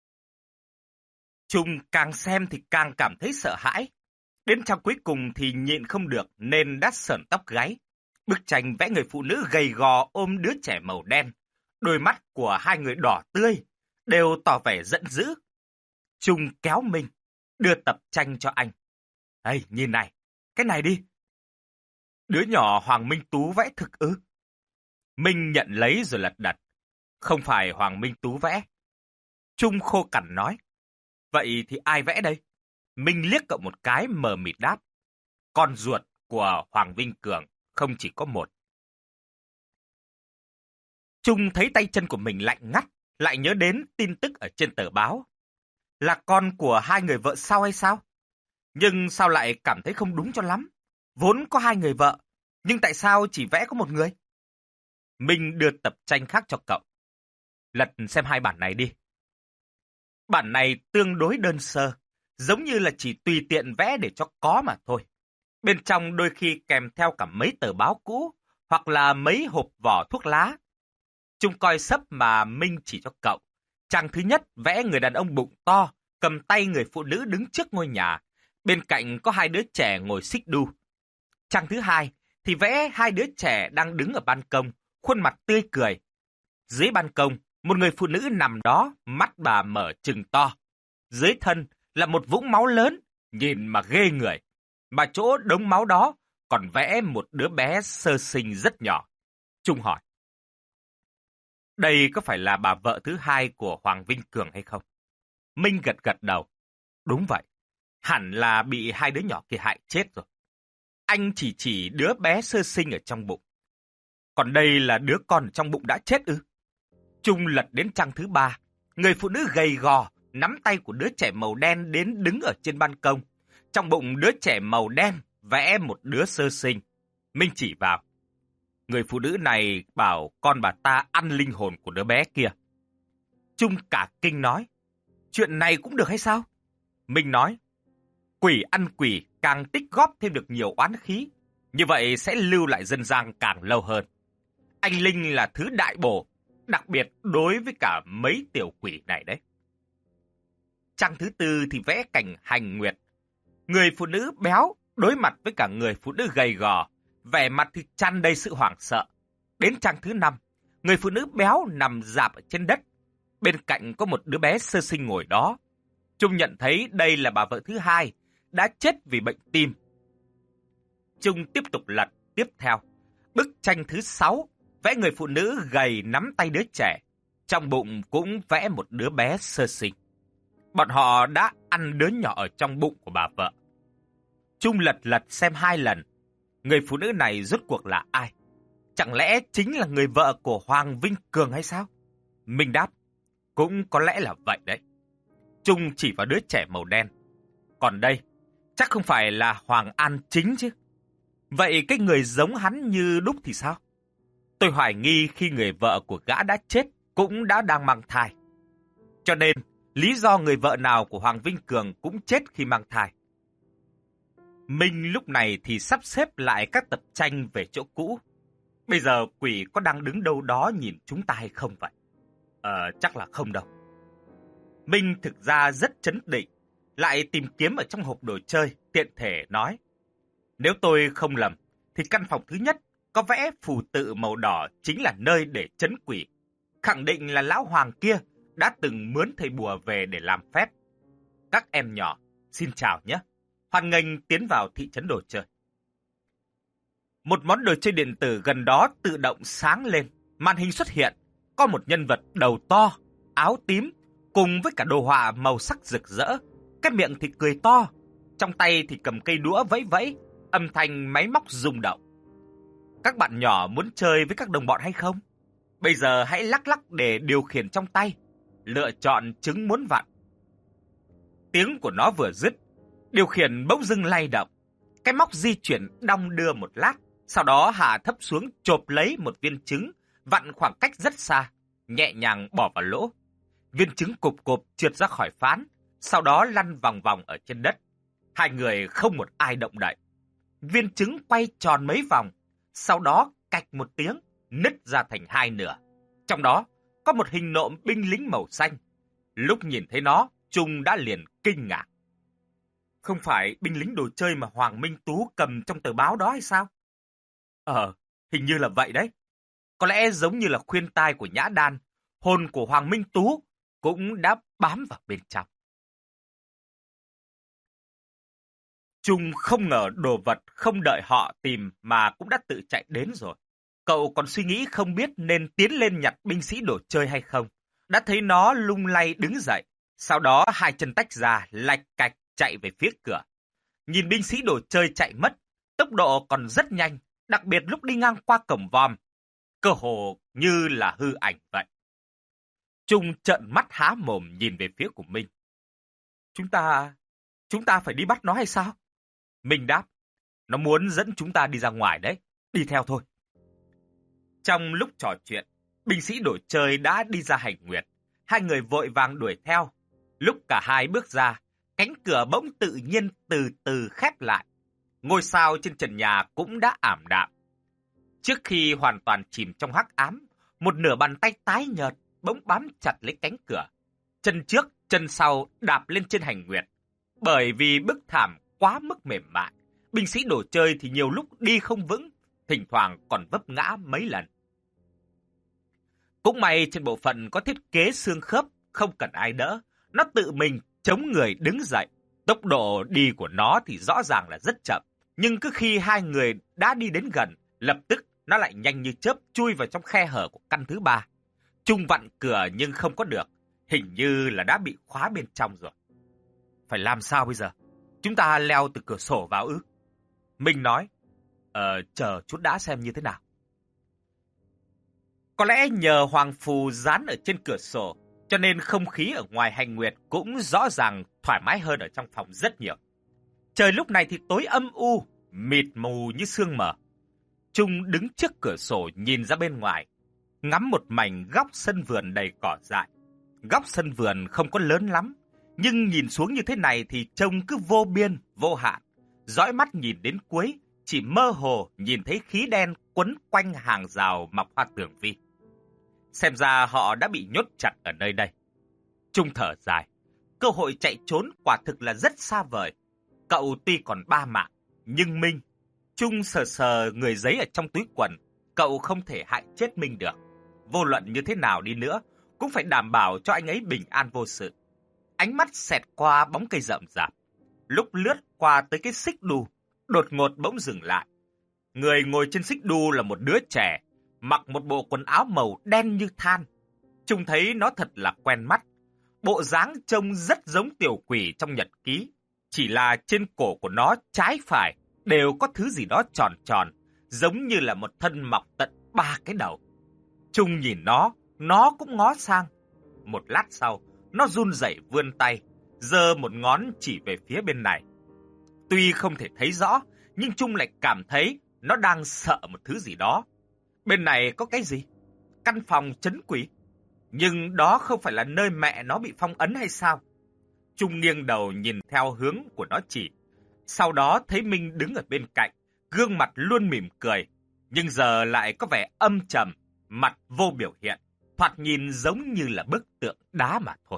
Trung càng xem thì càng cảm thấy sợ hãi. Đến trang cuối cùng thì nhịn không được nên đã sởn tóc gáy. Bức tranh vẽ người phụ nữ gầy gò ôm đứa trẻ màu đen. Đôi mắt của hai người đỏ tươi, đều tỏ vẻ giận dữ. Trung kéo Minh, đưa tập tranh cho anh. Ê, nhìn này, cái này đi. Đứa nhỏ Hoàng Minh Tú vẽ thực ư? Minh nhận lấy rồi lật đật. Không phải Hoàng Minh Tú vẽ. Trung khô cằn nói. Vậy thì ai vẽ đây? Minh liếc cậu một cái mờ mịt đáp. Con ruột của Hoàng Vinh Cường không chỉ có một. Trung thấy tay chân của mình lạnh ngắt, lại nhớ đến tin tức ở trên tờ báo. Là con của hai người vợ sau hay sao? Nhưng sao lại cảm thấy không đúng cho lắm? Vốn có hai người vợ, nhưng tại sao chỉ vẽ có một người? Minh đưa tập tranh khác cho cậu. Lật xem hai bản này đi. Bản này tương đối đơn sơ, giống như là chỉ tùy tiện vẽ để cho có mà thôi. Bên trong đôi khi kèm theo cả mấy tờ báo cũ, hoặc là mấy hộp vỏ thuốc lá. Trung coi sấp mà Minh chỉ cho cậu. Trang thứ nhất vẽ người đàn ông bụng to, cầm tay người phụ nữ đứng trước ngôi nhà. Bên cạnh có hai đứa trẻ ngồi xích đu. Trang thứ hai thì vẽ hai đứa trẻ đang đứng ở ban công, khuôn mặt tươi cười. Dưới ban công, một người phụ nữ nằm đó, mắt bà mở trừng to. Dưới thân là một vũng máu lớn, nhìn mà ghê người. Mà chỗ đống máu đó còn vẽ một đứa bé sơ sinh rất nhỏ. Trung hỏi. Đây có phải là bà vợ thứ hai của Hoàng Vinh Cường hay không? Minh gật gật đầu. Đúng vậy. Hẳn là bị hai đứa nhỏ kia hại chết rồi. Anh chỉ chỉ đứa bé sơ sinh ở trong bụng. Còn đây là đứa con trong bụng đã chết ư? Trung lật đến trang thứ ba. Người phụ nữ gầy gò, nắm tay của đứa trẻ màu đen đến đứng ở trên ban công. Trong bụng đứa trẻ màu đen vẽ một đứa sơ sinh. Minh chỉ vào. Người phụ nữ này bảo con bà ta ăn linh hồn của đứa bé kia. Trung cả kinh nói. Chuyện này cũng được hay sao? Minh nói. Quỷ ăn quỷ càng tích góp thêm được nhiều oán khí. Như vậy sẽ lưu lại dân gian càng lâu hơn. Anh linh là thứ đại bổ, đặc biệt đối với cả mấy tiểu quỷ này đấy. Trang thứ tư thì vẽ cảnh hành nguyệt. Người phụ nữ béo đối mặt với cả người phụ nữ gầy gò, vẻ mặt thì tràn đầy sự hoảng sợ. Đến trang thứ năm, người phụ nữ béo nằm rạp ở trên đất. Bên cạnh có một đứa bé sơ sinh ngồi đó. Trung nhận thấy đây là bà vợ thứ hai, đã chết vì bệnh tim. Trung tiếp tục lật tiếp theo. Bức tranh thứ sáu, vẽ người phụ nữ gầy nắm tay đứa trẻ. Trong bụng cũng vẽ một đứa bé sơ sinh. Bọn họ đã ăn đứa nhỏ ở trong bụng của bà vợ. Trung lật lật xem hai lần. Người phụ nữ này rốt cuộc là ai? Chẳng lẽ chính là người vợ của Hoàng Vinh Cường hay sao? Minh đáp. Cũng có lẽ là vậy đấy. Trung chỉ vào đứa trẻ màu đen. Còn đây, chắc không phải là Hoàng An Chính chứ. Vậy cái người giống hắn như đúc thì sao? Tôi hoài nghi khi người vợ của gã đã chết cũng đã đang mang thai. Cho nên, lý do người vợ nào của Hoàng Vinh Cường cũng chết khi mang thai. Minh lúc này thì sắp xếp lại các tập tranh về chỗ cũ. Bây giờ quỷ có đang đứng đâu đó nhìn chúng ta hay không vậy? Ờ, chắc là không đâu. Minh thực ra rất trấn định, lại tìm kiếm ở trong hộp đồ chơi, tiện thể nói. Nếu tôi không lầm, thì căn phòng thứ nhất có vẽ phù tự màu đỏ chính là nơi để trấn quỷ. Khẳng định là lão Hoàng kia đã từng mướn thầy bùa về để làm phép. Các em nhỏ, xin chào nhé. Hoan nghênh tiến vào thị trấn đồ chơi. Một món đồ chơi điện tử gần đó tự động sáng lên. Màn hình xuất hiện. Có một nhân vật đầu to, áo tím, cùng với cả đồ họa màu sắc rực rỡ. Cái miệng thì cười to. Trong tay thì cầm cây đũa vẫy vẫy. Âm thanh máy móc rung động. Các bạn nhỏ muốn chơi với các đồng bọn hay không? Bây giờ hãy lắc lắc để điều khiển trong tay. Lựa chọn trứng muốn vặn. Tiếng của nó vừa dứt, điều khiển bỗng dưng lay động. Cái móc di chuyển đong đưa một lát, sau đó hạ thấp xuống chộp lấy một viên trứng, vặn khoảng cách rất xa, nhẹ nhàng bỏ vào lỗ. Viên trứng cộp cộp trượt ra khỏi phán, sau đó lăn vòng vòng ở trên đất. Hai người không một ai động đậy. Viên trứng quay tròn mấy vòng, sau đó cạch một tiếng, nứt ra thành hai nửa. Trong đó có một hình nộm binh lính màu xanh. Lúc nhìn thấy nó, Trung đã liền kinh ngạc. Không phải binh lính đồ chơi mà Hoàng Minh Tú cầm trong tờ báo đó hay sao? Ờ, hình như là vậy đấy. Có lẽ giống như là khuyên tai của Nhã Đan, hồn của Hoàng Minh Tú cũng đã bám vào bên trong. Trung không ngờ đồ vật không đợi họ tìm mà cũng đã tự chạy đến rồi. Cậu còn suy nghĩ không biết nên tiến lên nhặt binh sĩ đồ chơi hay không. Đã thấy nó lung lay đứng dậy, sau đó hai chân tách ra lạch cạch chạy về phía cửa. Nhìn binh sĩ đồ chơi chạy mất, tốc độ còn rất nhanh, đặc biệt lúc đi ngang qua cổng vòm. Cơ hồ như là hư ảnh vậy. Trung trợn mắt há mồm nhìn về phía của Minh. Chúng ta... chúng ta phải đi bắt nó hay sao? Minh đáp. Nó muốn dẫn chúng ta đi ra ngoài đấy. Đi theo thôi. Trong lúc trò chuyện, binh sĩ đồ chơi đã đi ra hành nguyệt. Hai người vội vàng đuổi theo. Lúc cả hai bước ra, cánh cửa bỗng tự nhiên từ từ khép lại. Ngôi sao trên trần nhà cũng đã ảm đạm. Trước khi hoàn toàn chìm trong hắc ám, một nửa bàn tay tái nhợt bỗng bám chặt lấy cánh cửa. Chân trước, chân sau đạp lên trên hành nguyệt. Bởi vì bức thảm quá mức mềm mại, binh sĩ đồ chơi thì nhiều lúc đi không vững, thỉnh thoảng còn vấp ngã mấy lần. Cũng may trên bộ phận có thiết kế xương khớp, không cần ai đỡ. Nó tự mình chống người đứng dậy. Tốc độ đi của nó thì rõ ràng là rất chậm. Nhưng cứ khi hai người đã đi đến gần, lập tức nó lại nhanh như chớp chui vào trong khe hở của căn thứ ba. Trung vặn cửa nhưng không có được. Hình như là đã bị khóa bên trong rồi. Phải làm sao bây giờ? Chúng ta leo từ cửa sổ vào ư? Minh nói, Ờ, chờ chút đã xem như thế nào. Có lẽ nhờ hoàng phù dán ở trên cửa sổ, cho nên không khí ở ngoài hành nguyệt cũng rõ ràng thoải mái hơn ở trong phòng rất nhiều. Trời lúc này thì tối âm u, mịt mù như sương mờ. Trung đứng trước cửa sổ nhìn ra bên ngoài, ngắm một mảnh góc sân vườn đầy cỏ dại. Góc sân vườn không có lớn lắm, nhưng nhìn xuống như thế này thì trông cứ vô biên, vô hạn. Dõi mắt nhìn đến cuối, chỉ mơ hồ nhìn thấy khí đen quấn quanh hàng rào mọc hoa tường vi. Xem ra họ đã bị nhốt chặt ở nơi đây. Trung thở dài, cơ hội chạy trốn quả thực là rất xa vời. Cậu tuy còn ba mạng, nhưng Minh... Trung sờ sờ người giấy ở trong túi quần, cậu không thể hại chết Minh được. Vô luận như thế nào đi nữa, cũng phải đảm bảo cho anh ấy bình an vô sự. Ánh mắt xẹt qua bóng cây rậm rạp. Lúc lướt qua tới cái xích đu, đột ngột bỗng dừng lại. Người ngồi trên xích đu là một đứa trẻ, mặc một bộ quần áo màu đen như than. Trung thấy nó thật là quen mắt. Bộ dáng trông rất giống tiểu quỷ trong nhật ký. Chỉ là trên cổ của nó trái phải đều có thứ gì đó tròn tròn, giống như là một thân mọc tận ba cái đầu. Trung nhìn nó, nó cũng ngó sang. Một lát sau, nó run rẩy vươn tay, giơ một ngón chỉ về phía bên này. Tuy không thể thấy rõ, nhưng Trung lại cảm thấy nó đang sợ một thứ gì đó. Bên này có cái gì? Căn phòng trấn quỷ. Nhưng đó không phải là nơi mẹ nó bị phong ấn hay sao? Trung nghiêng đầu nhìn theo hướng của nó chỉ. Sau đó thấy Minh đứng ở bên cạnh, gương mặt luôn mỉm cười, nhưng giờ lại có vẻ âm trầm, mặt vô biểu hiện, thoạt nhìn giống như là bức tượng đá mà thôi.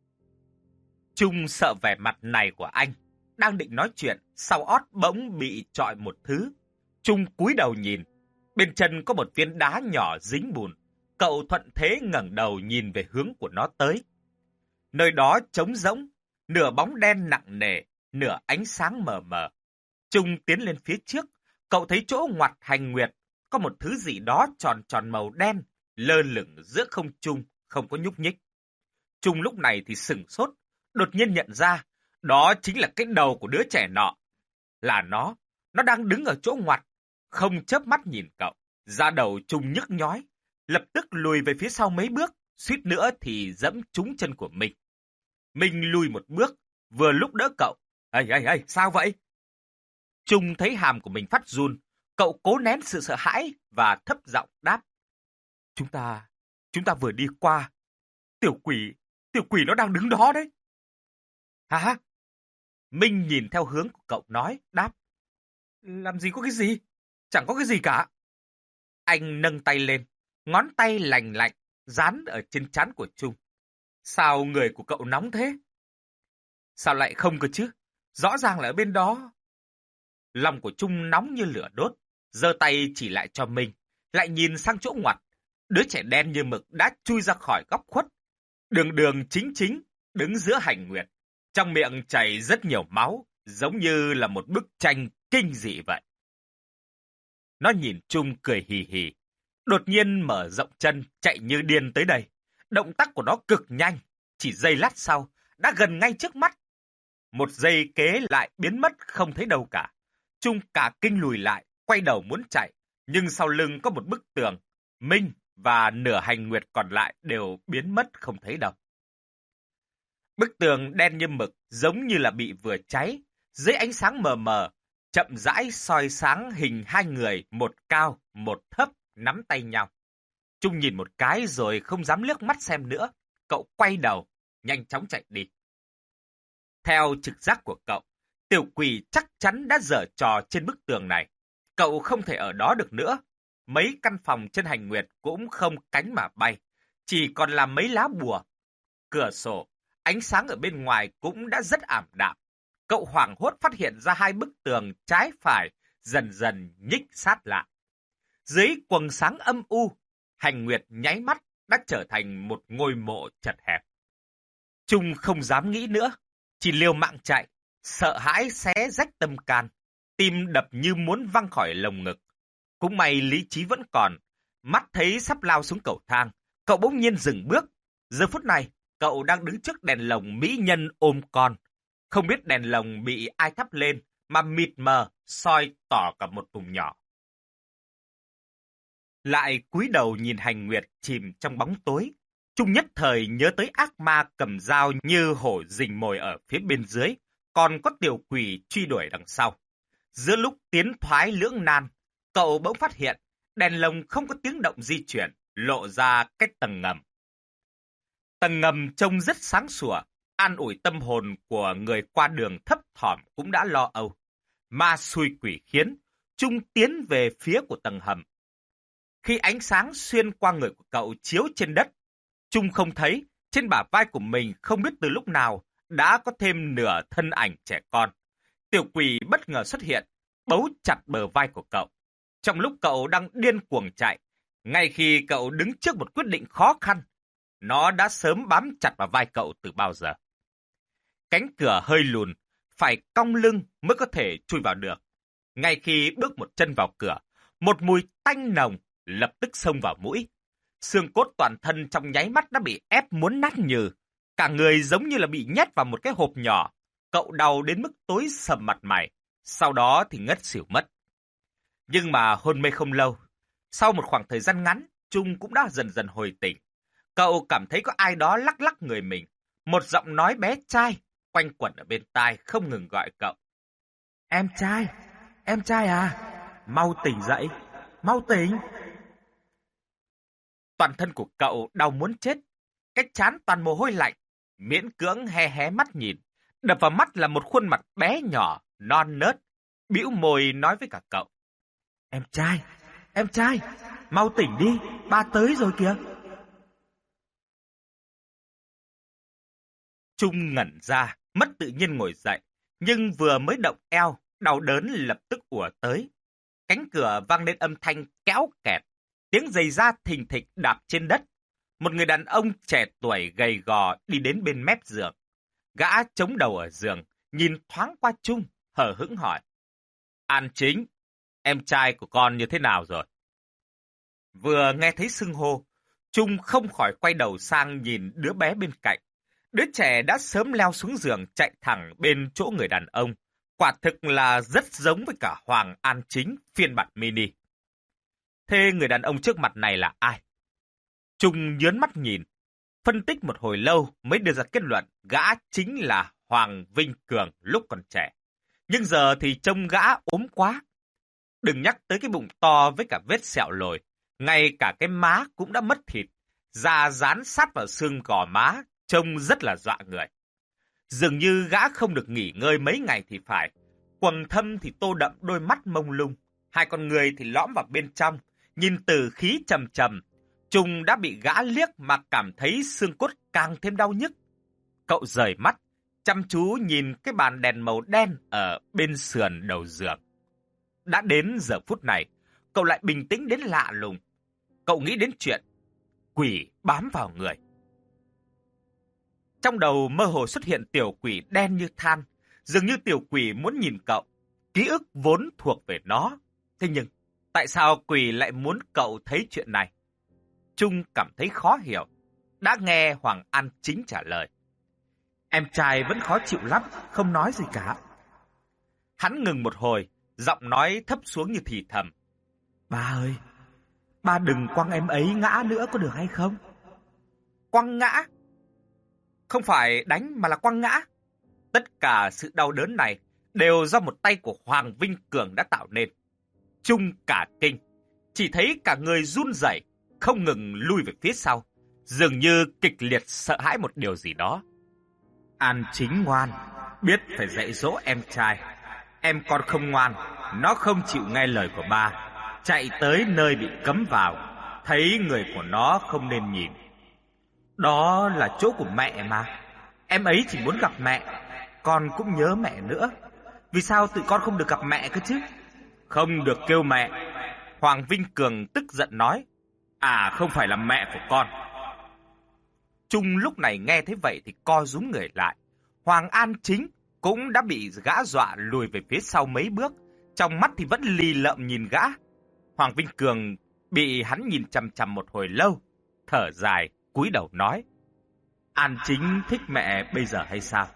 Trung sợ vẻ mặt này của anh, đang định nói chuyện, sau ót bỗng bị chọi một thứ. Trung cúi đầu nhìn, bên chân có một viên đá nhỏ dính bùn. Cậu thuận thế ngẩng đầu nhìn về hướng của nó tới. Nơi đó trống rỗng, nửa bóng đen nặng nề, nửa ánh sáng mờ mờ. Trung tiến lên phía trước, cậu thấy chỗ ngoặt hành nguyệt, có một thứ gì đó tròn tròn màu đen, lơ lửng giữa không trung, không có nhúc nhích. Trung lúc này thì sửng sốt, đột nhiên nhận ra, đó chính là cái đầu của đứa trẻ nọ. Là nó, nó đang đứng ở chỗ ngoặt, không chớp mắt nhìn cậu. Da đầu Trung nhức nhói, lập tức lùi về phía sau mấy bước, suýt nữa thì dẫm trúng chân của mình. Mình lùi một bước, vừa lúc đỡ cậu. Ê, ê, ê, sao vậy? Trung thấy hàm của mình phát run, cậu cố nén sự sợ hãi và thấp giọng đáp. Chúng ta, chúng ta vừa đi qua. Tiểu quỷ, tiểu quỷ nó đang đứng đó đấy. Hả? Minh nhìn theo hướng của cậu nói, đáp. Làm gì có cái gì? Chẳng có cái gì cả. Anh nâng tay lên, ngón tay lành lạnh, dán ở trên trán của Trung. Sao người của cậu nóng thế? Sao lại không cơ chứ? Rõ ràng là ở bên đó. Lòng của Trung nóng như lửa đốt, giơ tay chỉ lại cho mình, lại nhìn sang chỗ ngoặt. Đứa trẻ đen như mực đã chui ra khỏi góc khuất. Đường đường chính chính, đứng giữa hành nguyệt. Trong miệng chảy rất nhiều máu, giống như là một bức tranh kinh dị vậy. Nó nhìn Trung cười hì hì, đột nhiên mở rộng chân, chạy như điên tới đây. Động tác của nó cực nhanh, chỉ giây lát sau, đã gần ngay trước mắt. Một giây kế lại biến mất không thấy đâu cả. Trung cả kinh lùi lại, quay đầu muốn chạy, nhưng sau lưng có một bức tường. Minh và nửa hành nguyệt còn lại đều biến mất không thấy đâu. Bức tường đen như mực, giống như là bị vừa cháy. Dưới ánh sáng mờ mờ, chậm rãi soi sáng hình hai người, một cao, một thấp, nắm tay nhau. Trung nhìn một cái rồi không dám liếc mắt xem nữa. Cậu quay đầu, nhanh chóng chạy đi. Theo trực giác của cậu, tiểu quỷ chắc chắn đã giở trò trên bức tường này. Cậu không thể ở đó được nữa. Mấy căn phòng trên hành nguyệt cũng không cánh mà bay, chỉ còn là mấy lá bùa. Cửa sổ, ánh sáng ở bên ngoài cũng đã rất ảm đạm. Cậu hoảng hốt phát hiện ra hai bức tường trái phải dần dần nhích sát lại. Dưới quầng sáng âm u, hành nguyệt nháy mắt đã trở thành một ngôi mộ chật hẹp. Trung không dám nghĩ nữa, chỉ liều mạng chạy, sợ hãi xé rách tâm can, tim đập như muốn văng khỏi lồng ngực. Cũng may lý trí vẫn còn, mắt thấy sắp lao xuống cầu thang, cậu bỗng nhiên dừng bước. Giờ phút này, cậu đang đứng trước đèn lồng mỹ nhân ôm con. Không biết đèn lồng bị ai thắp lên mà mịt mờ soi tỏ cả một vùng nhỏ. Lại cúi đầu nhìn hành nguyệt chìm trong bóng tối. Trung nhất thời nhớ tới ác ma cầm dao như hổ rình mồi ở phía bên dưới, còn có tiểu quỷ truy đuổi đằng sau. Giữa lúc tiến thoái lưỡng nan, cậu bỗng phát hiện đèn lồng không có tiếng động di chuyển, lộ ra cái tầng ngầm. Tầng ngầm trông rất sáng sủa, an ủi tâm hồn của người qua đường thấp thỏm cũng đã lo âu. Ma xui quỷ khiến, Trung tiến về phía của tầng hầm. Khi ánh sáng xuyên qua người của cậu chiếu trên đất, Trung không thấy trên bả vai của mình không biết từ lúc nào đã có thêm nửa thân ảnh trẻ con. Tiểu quỷ bất ngờ xuất hiện, bấu chặt bờ vai của cậu. Trong lúc cậu đang điên cuồng chạy, ngay khi cậu đứng trước một quyết định khó khăn, nó đã sớm bám chặt vào vai cậu từ bao giờ. Cánh cửa hơi lùn, phải cong lưng mới có thể chui vào được. Ngay khi bước một chân vào cửa, một mùi tanh nồng lập tức xông vào mũi. Xương cốt toàn thân trong nháy mắt đã bị ép muốn nát nhừ. Cả người giống như là bị nhét vào một cái hộp nhỏ. Cậu đau đến mức tối sầm mặt mày, sau đó thì ngất xỉu mất. Nhưng mà hôn mê không lâu. Sau một khoảng thời gian ngắn, Trung cũng đã dần dần hồi tỉnh. Cậu cảm thấy có ai đó lắc lắc người mình. Một giọng nói bé trai quanh quẩn ở bên tai không ngừng gọi cậu. Em trai, em trai à, mau tỉnh dậy, mau tỉnh. Toàn thân của cậu đau muốn chết, cái trán toàn mồ hôi lạnh, miễn cưỡng hé hé mắt nhìn. Đập vào mắt là một khuôn mặt bé nhỏ, non nớt, bĩu môi nói với cả cậu. Em trai, em trai, mau tỉnh đi, ba tới rồi kìa. Trung ngẩn ra, mất tự nhiên ngồi dậy, nhưng vừa mới động eo, đau đớn lập tức ùa tới. Cánh cửa vang lên âm thanh kéo kẹt, tiếng giày da thình thịch đạp trên đất. Một người đàn ông trẻ tuổi gầy gò đi đến bên mép giường. Gã chống đầu ở giường, nhìn thoáng qua Trung, hờ hững hỏi. An Chính, em trai của con như thế nào rồi? Vừa nghe thấy xưng hô, Trung không khỏi quay đầu sang nhìn đứa bé bên cạnh. Đứa trẻ đã sớm leo xuống giường chạy thẳng bên chỗ người đàn ông. Quả thực là rất giống với cả Hoàng An Chính phiên bản mini. Thế người đàn ông trước mặt này là ai? Trung nhớn mắt nhìn, phân tích một hồi lâu mới đưa ra kết luận gã chính là Hoàng Vinh Cường lúc còn trẻ. Nhưng giờ thì trông gã ốm quá. Đừng nhắc tới cái bụng to với cả vết sẹo lồi, ngay cả cái má cũng đã mất thịt, da dán sát vào xương gò má, trông rất là dọa người. Dường như gã không được nghỉ ngơi mấy ngày thì phải. Quầng thâm thì tô đậm đôi mắt mông lung, hai con người thì lõm vào bên trong, nhìn từ khí trầm trầm. Trung đã bị gã liếc mà cảm thấy xương cốt càng thêm đau nhức. Cậu rời mắt, chăm chú nhìn cái bàn đèn màu đen ở bên sườn đầu giường. Đã đến giờ phút này, cậu lại bình tĩnh đến lạ lùng. Cậu nghĩ đến chuyện quỷ bám vào người. Trong đầu mơ hồ xuất hiện tiểu quỷ đen như than, dường như tiểu quỷ muốn nhìn cậu. Ký ức vốn thuộc về nó. Thế nhưng, tại sao quỷ lại muốn cậu thấy chuyện này? Trung cảm thấy khó hiểu. Đã nghe Hoàng An Chính trả lời. Em trai vẫn khó chịu lắm, không nói gì cả. Hắn ngừng một hồi, giọng nói thấp xuống như thì thầm. Ba ơi, ba đừng quăng em ấy ngã nữa có được hay không? Quăng ngã? Không phải đánh mà là quăng ngã. Tất cả sự đau đớn này đều do một tay của Hoàng Vinh Cường đã tạo nên. Trung cả kinh, chỉ thấy cả người run rẩy, không ngừng lui về phía sau, dường như kịch liệt sợ hãi một điều gì đó. An Chính ngoan, biết phải dạy dỗ em trai. Em con không ngoan, nó không chịu nghe lời của ba, chạy tới nơi bị cấm vào, thấy người của nó không nên nhìn. Đó là chỗ của mẹ mà. Em ấy chỉ muốn gặp mẹ, con cũng nhớ mẹ nữa. Vì sao tụi con không được gặp mẹ cơ chứ? Không được kêu mẹ. Hoàng Vinh Cường tức giận nói. À, không phải là mẹ của con. Trung lúc này nghe thấy vậy thì co rúm người lại. Hoàng An Chính cũng đã bị gã dọa lùi về phía sau mấy bước, trong mắt thì vẫn lì lợm nhìn gã. Hoàng Vinh Cường bị hắn nhìn chằm chằm một hồi lâu, thở dài, cúi đầu nói. An Chính thích mẹ bây giờ hay sao?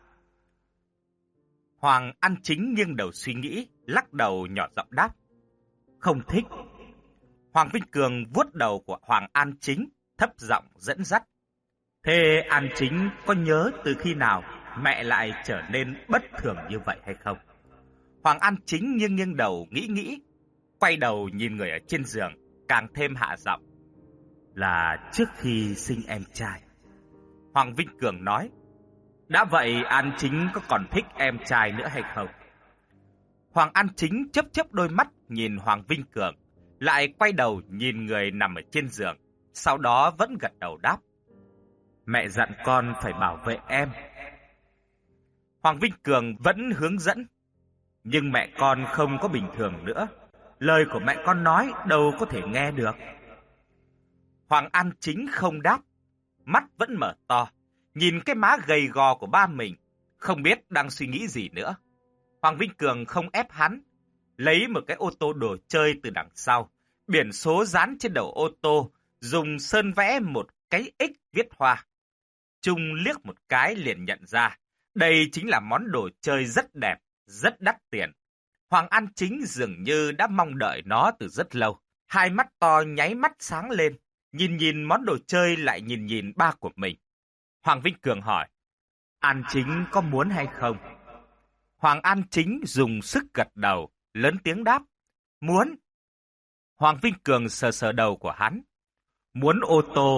Hoàng An Chính nghiêng đầu suy nghĩ, lắc đầu nhỏ giọng đáp. Không thích. Hoàng Vinh Cường vuốt đầu của Hoàng An Chính, thấp giọng dẫn dắt. Thế An Chính có nhớ từ khi nào mẹ lại trở nên bất thường như vậy hay không? Hoàng An Chính nghiêng nghiêng đầu nghĩ nghĩ, quay đầu nhìn người ở trên giường, càng thêm hạ giọng. Là trước khi sinh em trai. Hoàng Vinh Cường nói. Đã vậy An Chính có còn thích em trai nữa hay không? Hoàng An Chính chớp chớp đôi mắt nhìn Hoàng Vinh Cường, lại quay đầu nhìn người nằm ở trên giường, sau đó vẫn gật đầu đáp. Mẹ dặn con phải bảo vệ em. Hoàng Vinh Cường vẫn hướng dẫn. Nhưng mẹ con không có bình thường nữa. Lời của mẹ con nói đâu có thể nghe được. Hoàng An Chính không đáp, mắt vẫn mở to, nhìn cái má gầy gò của ba mình, không biết đang suy nghĩ gì nữa. Hoàng Vinh Cường không ép hắn, lấy một cái ô tô đồ chơi từ đằng sau, biển số dán trên đầu ô tô, dùng sơn vẽ một cái X viết hoa. Trung liếc một cái liền nhận ra, đây chính là món đồ chơi rất đẹp, rất đắt tiền. Hoàng An Chính dường như đã mong đợi nó từ rất lâu. Hai mắt to nháy mắt sáng lên, nhìn nhìn món đồ chơi lại nhìn nhìn ba của mình. Hoàng Vinh Cường hỏi, An Chính có muốn hay không? Hoàng An Chính dùng sức gật đầu, lớn tiếng đáp, muốn. Hoàng Vinh Cường sờ sờ đầu của hắn. Muốn ô tô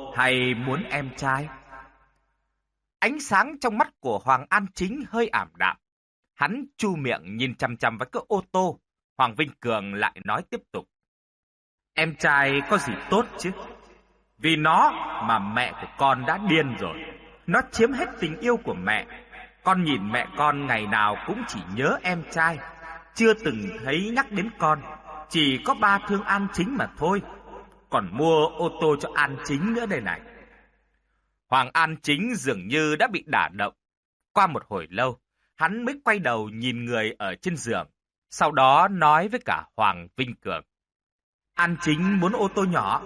hay muốn em trai? Ánh sáng trong mắt của Hoàng An Chính hơi ảm đạm. Hắn chu miệng nhìn chằm chằm vào cái ô tô. Hoàng Vinh Cường lại nói tiếp tục. Em trai có gì tốt chứ? Vì nó mà mẹ của con đã điên rồi. Nó chiếm hết tình yêu của mẹ. Con nhìn mẹ con ngày nào cũng chỉ nhớ em trai, chưa từng thấy nhắc đến con. Chỉ có ba thương An Chính mà thôi. Còn mua ô tô cho An Chính nữa đây này. Hoàng An Chính dường như đã bị đả động. Qua một hồi lâu, hắn mới quay đầu nhìn người ở trên giường. Sau đó nói với cả Hoàng Vinh Cường. An Chính muốn ô tô nhỏ.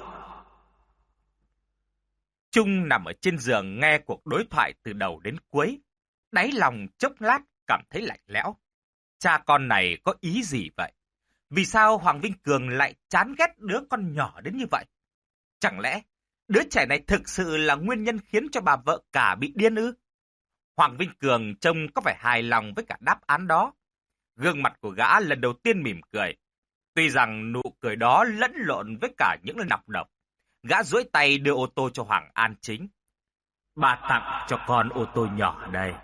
Trung nằm ở trên giường nghe cuộc đối thoại từ đầu đến cuối. Đáy lòng chốc lát cảm thấy lạnh lẽo. Cha con này có ý gì vậy? Vì sao Hoàng Vinh Cường lại chán ghét đứa con nhỏ đến như vậy? Chẳng lẽ đứa trẻ này thực sự là nguyên nhân khiến cho bà vợ cả bị điên ư? Hoàng Vinh Cường trông có vẻ hài lòng với cả đáp án đó. Gương mặt của gã lần đầu tiên mỉm cười. Tuy rằng nụ cười đó lẫn lộn với cả những lời nọc độc. Gã duỗi tay đưa ô tô cho Hoàng An Chính. Bà tặng cho con ô tô nhỏ đây.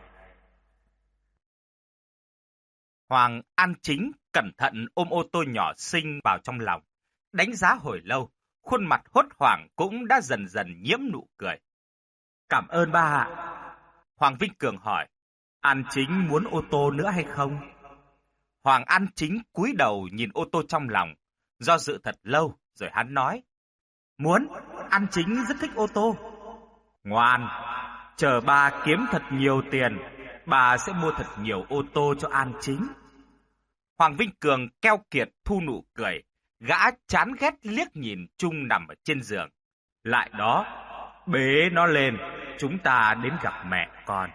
Hoàng An Chính cẩn thận ôm ô tô nhỏ xinh vào trong lòng. Đánh giá hồi lâu, khuôn mặt hốt hoảng cũng đã dần dần nhiễm nụ cười. Cảm ơn ba ạ. Hoàng Vinh Cường hỏi, An Chính muốn ô tô nữa hay không? Hoàng An Chính cúi đầu nhìn ô tô trong lòng, do dự thật lâu rồi hắn nói, muốn, An Chính rất thích ô tô. Ngoan, chờ ba kiếm thật nhiều tiền, bà sẽ mua thật nhiều ô tô cho An Chính. Hoàng Vinh Cường keo kiệt thu nụ cười, gã chán ghét liếc nhìn Trung nằm ở trên giường. Lại đó, bế nó lên, chúng ta đến gặp mẹ con.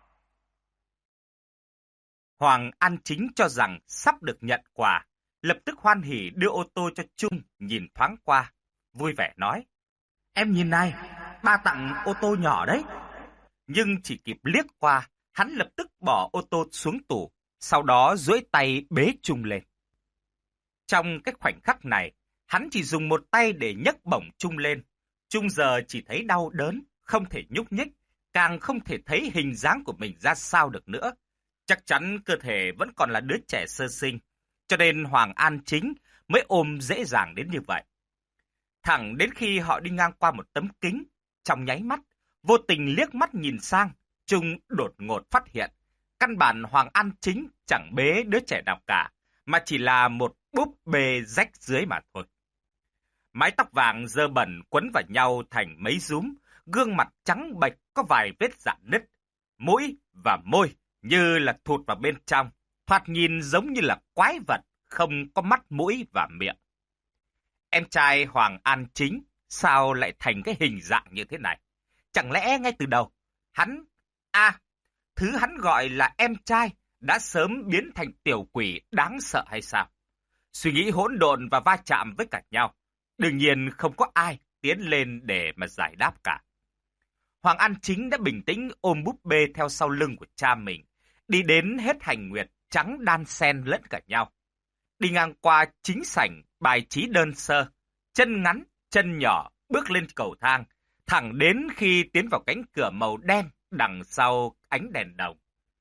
Hoàng An Chính cho rằng sắp được nhận quà, lập tức hoan hỉ đưa ô tô cho Trung nhìn thoáng qua, vui vẻ nói, em nhìn này, ba tặng ô tô nhỏ đấy. Nhưng chỉ kịp liếc qua, hắn lập tức bỏ ô tô xuống tủ, sau đó duỗi tay bế Trung lên. Trong cái khoảnh khắc này, hắn chỉ dùng một tay để nhấc bổng Trung lên. Trung giờ chỉ thấy đau đớn, không thể nhúc nhích, càng không thể thấy hình dáng của mình ra sao được nữa. Chắc chắn cơ thể vẫn còn là đứa trẻ sơ sinh, cho nên Hoàng An Chính mới ôm dễ dàng đến như vậy. Thẳng đến khi họ đi ngang qua một tấm kính, trong nháy mắt, vô tình liếc mắt nhìn sang, Trung đột ngột phát hiện, căn bản Hoàng An Chính chẳng bế đứa trẻ nào cả, mà chỉ là một búp bê rách dưới mà thôi. Mái tóc vàng dơ bẩn quấn vào nhau thành mấy rúm, gương mặt trắng bệch có vài vết rạn nứt, mũi và môi như là thụt vào bên trong, thoạt nhìn giống như là quái vật, không có mắt mũi và miệng. Em trai Hoàng An Chính sao lại thành cái hình dạng như thế này? Chẳng lẽ ngay từ đầu, hắn, à, thứ hắn gọi là em trai đã sớm biến thành tiểu quỷ đáng sợ hay sao? Suy nghĩ hỗn độn và va chạm với cả nhau. Đương nhiên không có ai tiến lên để mà giải đáp cả. Hoàng An Chính đã bình tĩnh ôm búp bê theo sau lưng của cha mình, đi đến hết hành nguyệt trắng đan xen lẫn cả nhau. Đi ngang qua chính sảnh bài trí đơn sơ, chân ngắn, chân nhỏ, bước lên cầu thang, thẳng đến khi tiến vào cánh cửa màu đen đằng sau ánh đèn đồng.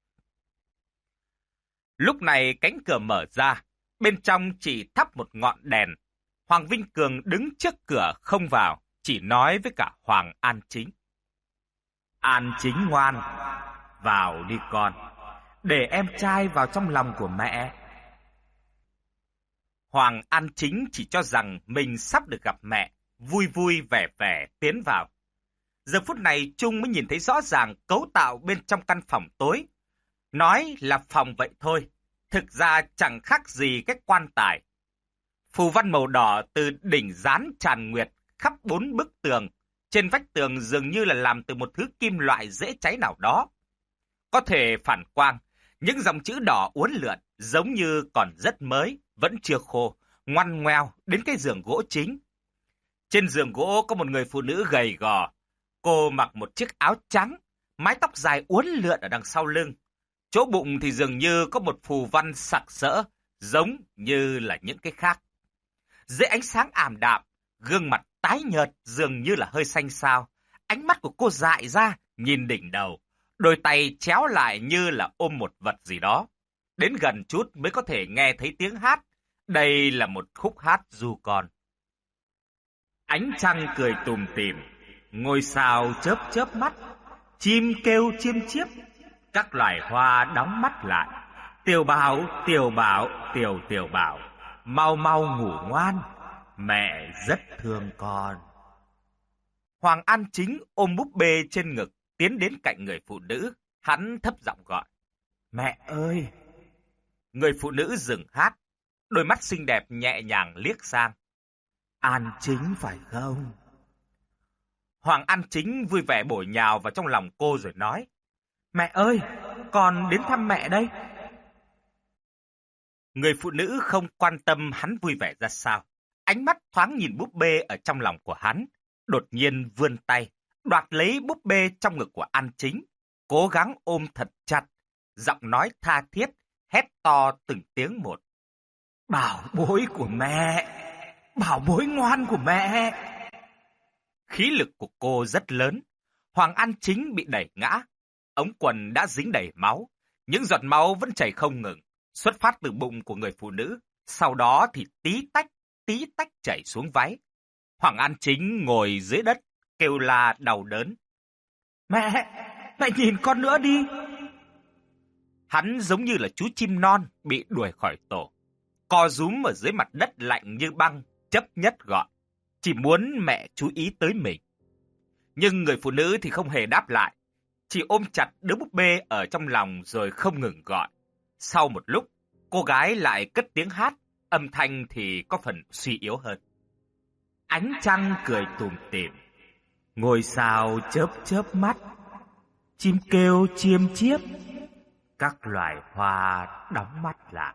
Lúc này cánh cửa mở ra, bên trong chỉ thắp một ngọn đèn. Hoàng Vinh Cường đứng trước cửa không vào, chỉ nói với cả Hoàng An Chính. An Chính ngoan, vào đi con, để em trai vào trong lòng của mẹ. Hoàng An Chính chỉ cho rằng mình sắp được gặp mẹ, vui vui vẻ vẻ tiến vào. Giờ phút này Trung mới nhìn thấy rõ ràng cấu tạo bên trong căn phòng tối. Nói là phòng vậy thôi, thực ra chẳng khác gì cái quan tài. Phù văn màu đỏ từ đỉnh dán tràn nguyệt khắp bốn bức tường. Trên vách tường dường như là làm từ một thứ kim loại dễ cháy nào đó. Có thể phản quang, những dòng chữ đỏ uốn lượn giống như còn rất mới, vẫn chưa khô, ngoằn ngoèo đến cái giường gỗ chính. Trên giường gỗ có một người phụ nữ gầy gò. Cô mặc một chiếc áo trắng, mái tóc dài uốn lượn ở đằng sau lưng. Chỗ bụng thì dường như có một phù văn sặc sỡ, giống như là những cái khác. Dưới ánh sáng ảm đạm, gương mặt tái nhợt dường như là hơi xanh xao, Ánh mắt của cô dại ra, nhìn đỉnh đầu, đôi tay chéo lại như là ôm một vật gì đó. Đến gần chút mới có thể nghe thấy tiếng hát. Đây là một khúc hát ru con. Ánh trăng cười tùm tìm, ngôi sao chớp chớp mắt, chim kêu chiêm chiếp, các loài hoa đóng mắt lại. Tiểu Bảo, Tiểu Bảo, Tiểu Tiểu Bảo, mau mau ngủ ngoan, mẹ rất thương con. Hoàng An Chính ôm búp bê trên ngực, tiến đến cạnh người phụ nữ. Hắn thấp giọng gọi, mẹ ơi! Người phụ nữ dừng hát, đôi mắt xinh đẹp nhẹ nhàng liếc sang. An Chính phải không? Hoàng An Chính vui vẻ bổ nhào vào trong lòng cô rồi nói, mẹ ơi, con đến thăm mẹ đây. Người phụ nữ không quan tâm hắn vui vẻ ra sao. Ánh mắt thoáng nhìn búp bê ở trong lòng của hắn, đột nhiên vươn tay, đoạt lấy búp bê trong ngực của An Chính, cố gắng ôm thật chặt, giọng nói tha thiết, hét to từng tiếng một. Bảo bối của mẹ! Bảo bối ngoan của mẹ! Khí lực của cô rất lớn. Hoàng An Chính bị đẩy ngã. Ống quần đã dính đầy máu. Những giọt máu vẫn chảy không ngừng, xuất phát từ bụng của người phụ nữ. Sau đó thì tí tách, tí tách chảy xuống váy. Hoàng An Chính ngồi dưới đất, kêu la đau đớn. Mẹ! Mẹ nhìn con nữa đi! Hắn giống như là chú chim non bị đuổi khỏi tổ. Co rúm ở dưới mặt đất lạnh như băng, chấp nhất gọi. Chỉ muốn mẹ chú ý tới mình. Nhưng người phụ nữ thì không hề đáp lại. Chỉ ôm chặt đứa búp bê ở trong lòng rồi không ngừng gọi. Sau một lúc, cô gái lại cất tiếng hát, âm thanh thì có phần suy yếu hơn. Ánh trăng cười tùm tìm, ngôi sao chớp chớp mắt, chim kêu chiêm chiếp, các loài hoa đóng mắt lại.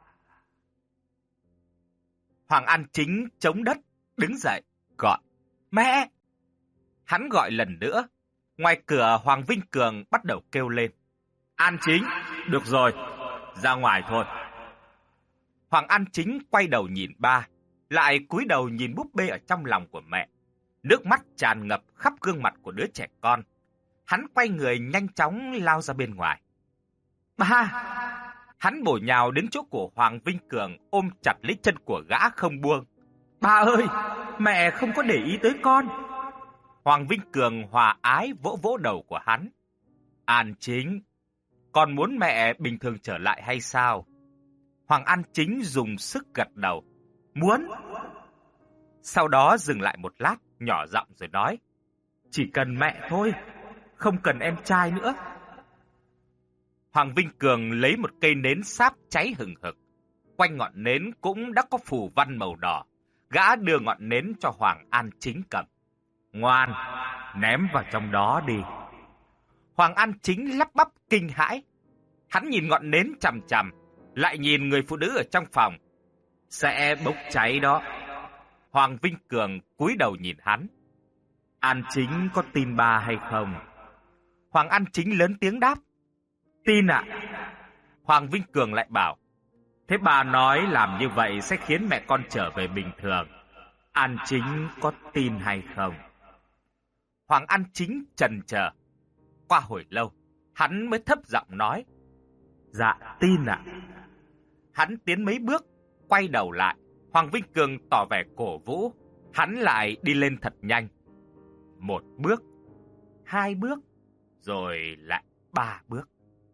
Hoàng An Chính chống đất, đứng dậy, gọi, mẹ! Hắn gọi lần nữa. Ngoài cửa Hoàng Vinh Cường bắt đầu kêu lên. An Chính, được rồi, ra ngoài thôi. Hoàng An Chính quay đầu nhìn ba, lại cúi đầu nhìn búp bê ở trong lòng của mẹ. Nước mắt tràn ngập khắp gương mặt của đứa trẻ con. Hắn quay người nhanh chóng lao ra bên ngoài. Ba! Hắn bổ nhào đến chỗ của Hoàng Vinh Cường, ôm chặt lấy chân của gã không buông. Ba ơi! Mẹ không có để ý tới con! Hoàng Vinh Cường hòa ái vỗ vỗ đầu của hắn. An Chính, con muốn mẹ bình thường trở lại hay sao? Hoàng An Chính dùng sức gật đầu. Muốn. Sau đó dừng lại một lát, nhỏ giọng rồi nói. Chỉ cần mẹ thôi, không cần em trai nữa. Hoàng Vinh Cường lấy một cây nến sáp cháy hừng hực. Quanh ngọn nến cũng đã có phù văn màu đỏ. Gã đưa ngọn nến cho Hoàng An Chính cầm. Ngoan, ném vào trong đó đi. Hoàng An Chính lắp bắp kinh hãi. Hắn nhìn ngọn nến chằm chằm, lại nhìn người phụ nữ ở trong phòng. Sẽ bốc cháy đó. Hoàng Vinh Cường cúi đầu nhìn hắn. An Chính có tin ba hay không? Hoàng An Chính lớn tiếng đáp. Tin ạ. Hoàng Vinh Cường lại bảo. Thế bà nói làm như vậy sẽ khiến mẹ con trở về bình thường. An Chính có tin hay không? Hoàng An Chính chần chờ. Qua hồi lâu, hắn mới thấp giọng nói. Dạ, tin ạ. Hắn tiến mấy bước, quay đầu lại. Hoàng Vinh Cường tỏ vẻ cổ vũ. Hắn lại đi lên thật nhanh. Một bước, hai bước, rồi lại ba bước.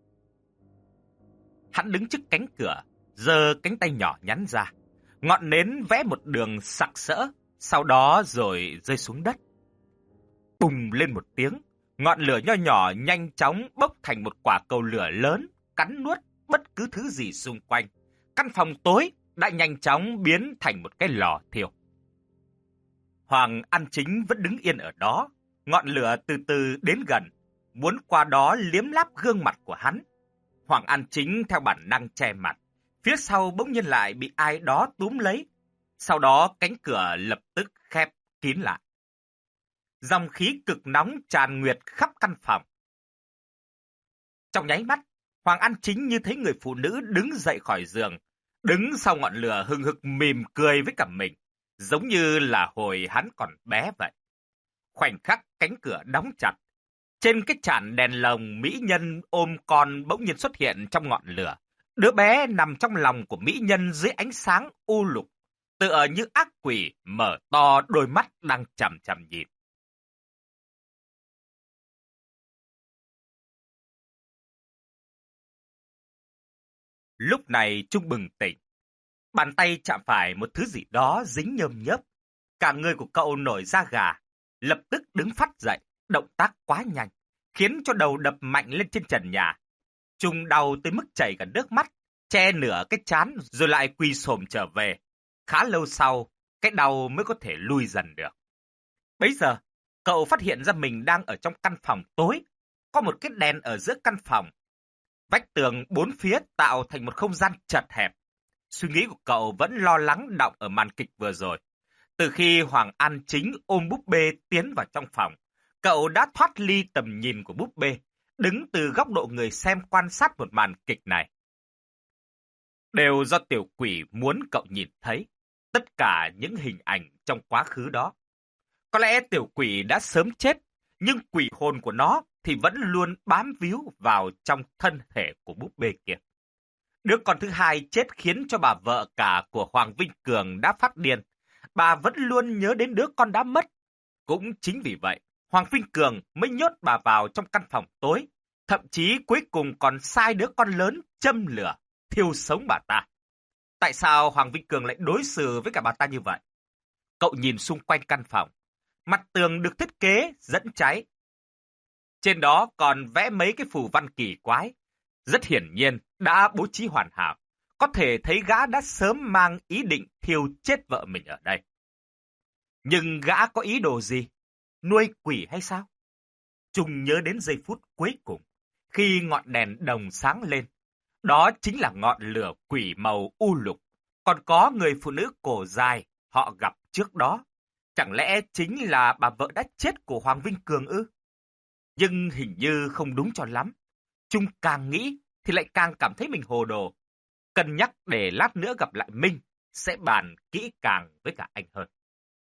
Hắn đứng trước cánh cửa, giơ cánh tay nhỏ nhắn ra. Ngọn nến vẽ một đường sặc sỡ, sau đó rồi rơi xuống đất. Bùng lên một tiếng, ngọn lửa nho nhỏ nhanh chóng bốc thành một quả cầu lửa lớn, cắn nuốt bất cứ thứ gì xung quanh. Căn phòng tối đã nhanh chóng biến thành một cái lò thiêu. Hoàng An Chính vẫn đứng yên ở đó, ngọn lửa từ từ đến gần, muốn qua đó liếm láp gương mặt của hắn. Hoàng An Chính theo bản năng che mặt, phía sau bỗng nhiên lại bị ai đó túm lấy. Sau đó cánh cửa lập tức khép kín lại. Dòng khí cực nóng tràn nguyệt khắp căn phòng. Trong nháy mắt, Hoàng An Chính như thấy người phụ nữ đứng dậy khỏi giường, đứng sau ngọn lửa hừng hực mỉm cười với cả mình, giống như là hồi hắn còn bé vậy. Khoảnh khắc cánh cửa đóng chặt, trên cái chản đèn lồng mỹ nhân ôm con bỗng nhiên xuất hiện trong ngọn lửa. Đứa bé nằm trong lòng của mỹ nhân dưới ánh sáng u lục, tựa như ác quỷ mở to đôi mắt đang chằm chằm nhìn. Lúc này Trung bừng tỉnh, bàn tay chạm phải một thứ gì đó dính nhơm nhớp. Cả người của cậu nổi da gà, lập tức đứng phắt dậy, động tác quá nhanh, khiến cho đầu đập mạnh lên trên trần nhà. Trung đau tới mức chảy cả nước mắt, che nửa cái trán rồi lại quỳ xổm trở về. Khá lâu sau, cái đau mới có thể lui dần được. Bấy giờ, cậu phát hiện ra mình đang ở trong căn phòng tối, có một cái đèn ở giữa căn phòng. Vách tường bốn phía tạo thành một không gian chật hẹp. Suy nghĩ của cậu vẫn lo lắng đọng ở màn kịch vừa rồi. Từ khi Hoàng An Chính ôm búp bê tiến vào trong phòng, cậu đã thoát ly tầm nhìn của búp bê, đứng từ góc độ người xem quan sát một màn kịch này. Đều do tiểu quỷ muốn cậu nhìn thấy tất cả những hình ảnh trong quá khứ đó. Có lẽ tiểu quỷ đã sớm chết, nhưng quỷ hồn của nó thì vẫn luôn bám víu vào trong thân thể của búp bê kia. Đứa con thứ hai chết khiến cho bà vợ cả của Hoàng Vinh Cường đã phát điên. Bà vẫn luôn nhớ đến đứa con đã mất. Cũng chính vì vậy, Hoàng Vinh Cường mới nhốt bà vào trong căn phòng tối, thậm chí cuối cùng còn sai đứa con lớn châm lửa, thiêu sống bà ta. Tại sao Hoàng Vinh Cường lại đối xử với cả bà ta như vậy? Cậu nhìn xung quanh căn phòng, mặt tường được thiết kế dẫn cháy. Trên đó còn vẽ mấy cái phù văn kỳ quái, rất hiển nhiên đã bố trí hoàn hảo. Có thể thấy gã đã sớm mang ý định thiêu chết vợ mình ở đây. Nhưng gã có ý đồ gì? Nuôi quỷ hay sao? Trung nhớ đến giây phút cuối cùng, khi ngọn đèn đồng sáng lên. Đó chính là ngọn lửa quỷ màu u lục. Còn có người phụ nữ cổ dài họ gặp trước đó. Chẳng lẽ chính là bà vợ đã chết của Hoàng Vinh Cường ư? Nhưng hình như không đúng cho lắm. Trung càng nghĩ thì lại càng cảm thấy mình hồ đồ. Cân nhắc để lát nữa gặp lại Minh, sẽ bàn kỹ càng với cả anh hơn.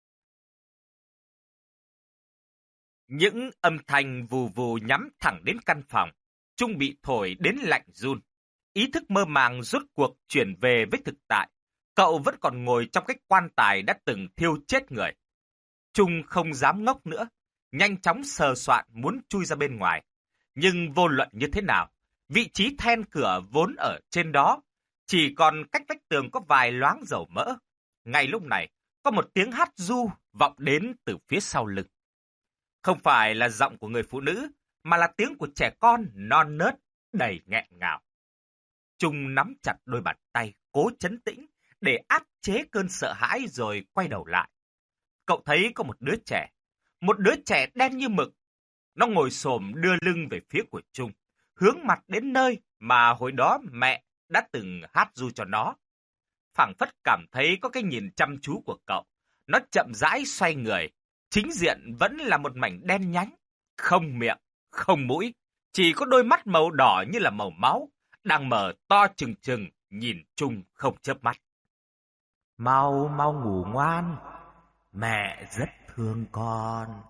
Những âm thanh vù vù nhắm thẳng đến căn phòng. Trung bị thổi đến lạnh run. Ý thức mơ màng rốt cuộc chuyển về với thực tại. Cậu vẫn còn ngồi trong cái quan tài đã từng thiêu chết người. Trung không dám ngốc nữa. Nhanh chóng sờ soạn muốn chui ra bên ngoài. Nhưng vô luận như thế nào, vị trí then cửa vốn ở trên đó, chỉ còn cách vách tường có vài loáng dầu mỡ. Ngay lúc này, có một tiếng hát ru vọng đến từ phía sau lưng. Không phải là giọng của người phụ nữ, mà là tiếng của trẻ con non nớt, đầy nghẹn ngào. Trung nắm chặt đôi bàn tay, cố trấn tĩnh, để áp chế cơn sợ hãi rồi quay đầu lại. Cậu thấy có một đứa trẻ, một đứa trẻ đen như mực. Nó ngồi xổm đưa lưng về phía của Trung, hướng mặt đến nơi mà hồi đó mẹ đã từng hát ru cho nó. Phảng phất cảm thấy có cái nhìn chăm chú của cậu. Nó chậm rãi xoay người, chính diện vẫn là một mảnh đen nhánh, không miệng, không mũi, chỉ có đôi mắt màu đỏ như là màu máu, đang mở to trừng trừng nhìn Trung không chớp mắt. Mau mau ngủ ngoan, mẹ rất thương con.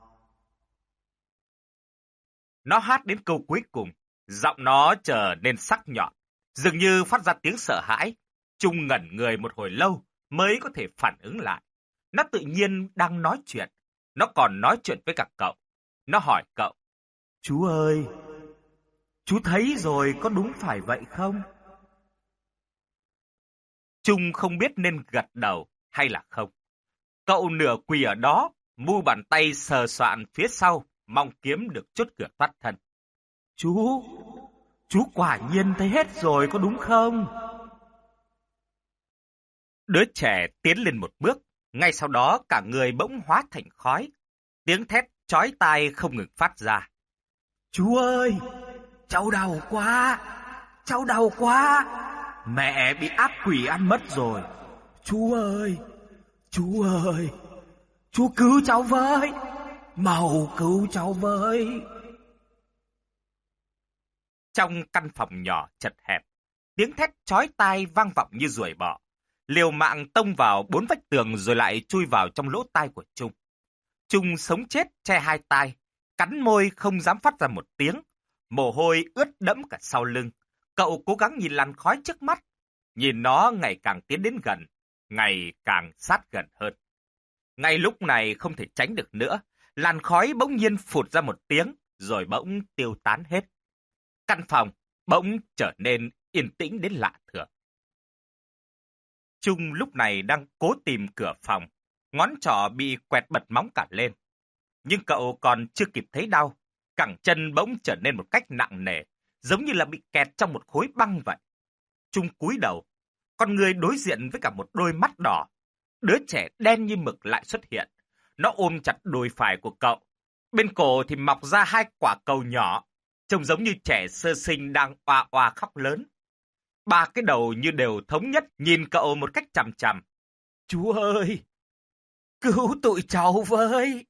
Nó hát đến câu cuối cùng, giọng nó trở nên sắc nhọn, dường như phát ra tiếng sợ hãi. Trung ngẩn người một hồi lâu mới có thể phản ứng lại. Nó tự nhiên đang nói chuyện, nó còn nói chuyện với cả cậu. Nó hỏi cậu: Chú ơi, chú thấy rồi có đúng phải vậy không? Trung không biết nên gật đầu hay là không. Cậu nửa quỳ ở đó, mu bàn tay sờ soạn phía sau, mong kiếm được chốt cửa thoát thân. Chú, chú quả nhiên thấy hết rồi có đúng không? Đứa trẻ tiến lên một bước, ngay sau đó cả người bỗng hóa thành khói. Tiếng thét chói tai không ngừng phát ra. Chú ơi, cháu đau quá, cháu đau quá. Mẹ bị ác quỷ ăn mất rồi. Chú ơi, chú ơi, chú cứu cháu với, mau cứu cháu với. Trong căn phòng nhỏ chật hẹp, tiếng thét chói tai vang vọng như ruồi bọ, liều mạng tông vào bốn vách tường rồi lại chui vào trong lỗ tai của Trung. Trung sống chết che hai tai, cắn môi không dám phát ra một tiếng. Mồ hôi ướt đẫm cả sau lưng. Cậu cố gắng nhìn làn khói trước mắt. Nhìn nó ngày càng tiến đến gần, ngày càng sát gần hơn. Ngay lúc này không thể tránh được nữa, làn khói bỗng nhiên phụt ra một tiếng, rồi bỗng tiêu tán hết. Căn phòng bỗng trở nên yên tĩnh đến lạ thường. Trung lúc này đang cố tìm cửa phòng, ngón trỏ bị quẹt bật móng cả lên. Nhưng cậu còn chưa kịp thấy đau, cẳng chân bỗng trở nên một cách nặng nề, giống như là bị kẹt trong một khối băng vậy. Trung cúi đầu, con người đối diện với cả một đôi mắt đỏ. Đứa trẻ đen như mực lại xuất hiện. Nó ôm chặt đùi phải của cậu. Bên cổ thì mọc ra hai quả cầu nhỏ, trông giống như trẻ sơ sinh đang oa oa khóc lớn. Ba cái đầu như đều thống nhất nhìn cậu một cách chằm chằm. Chú ơi! Cứu tụi cháu với!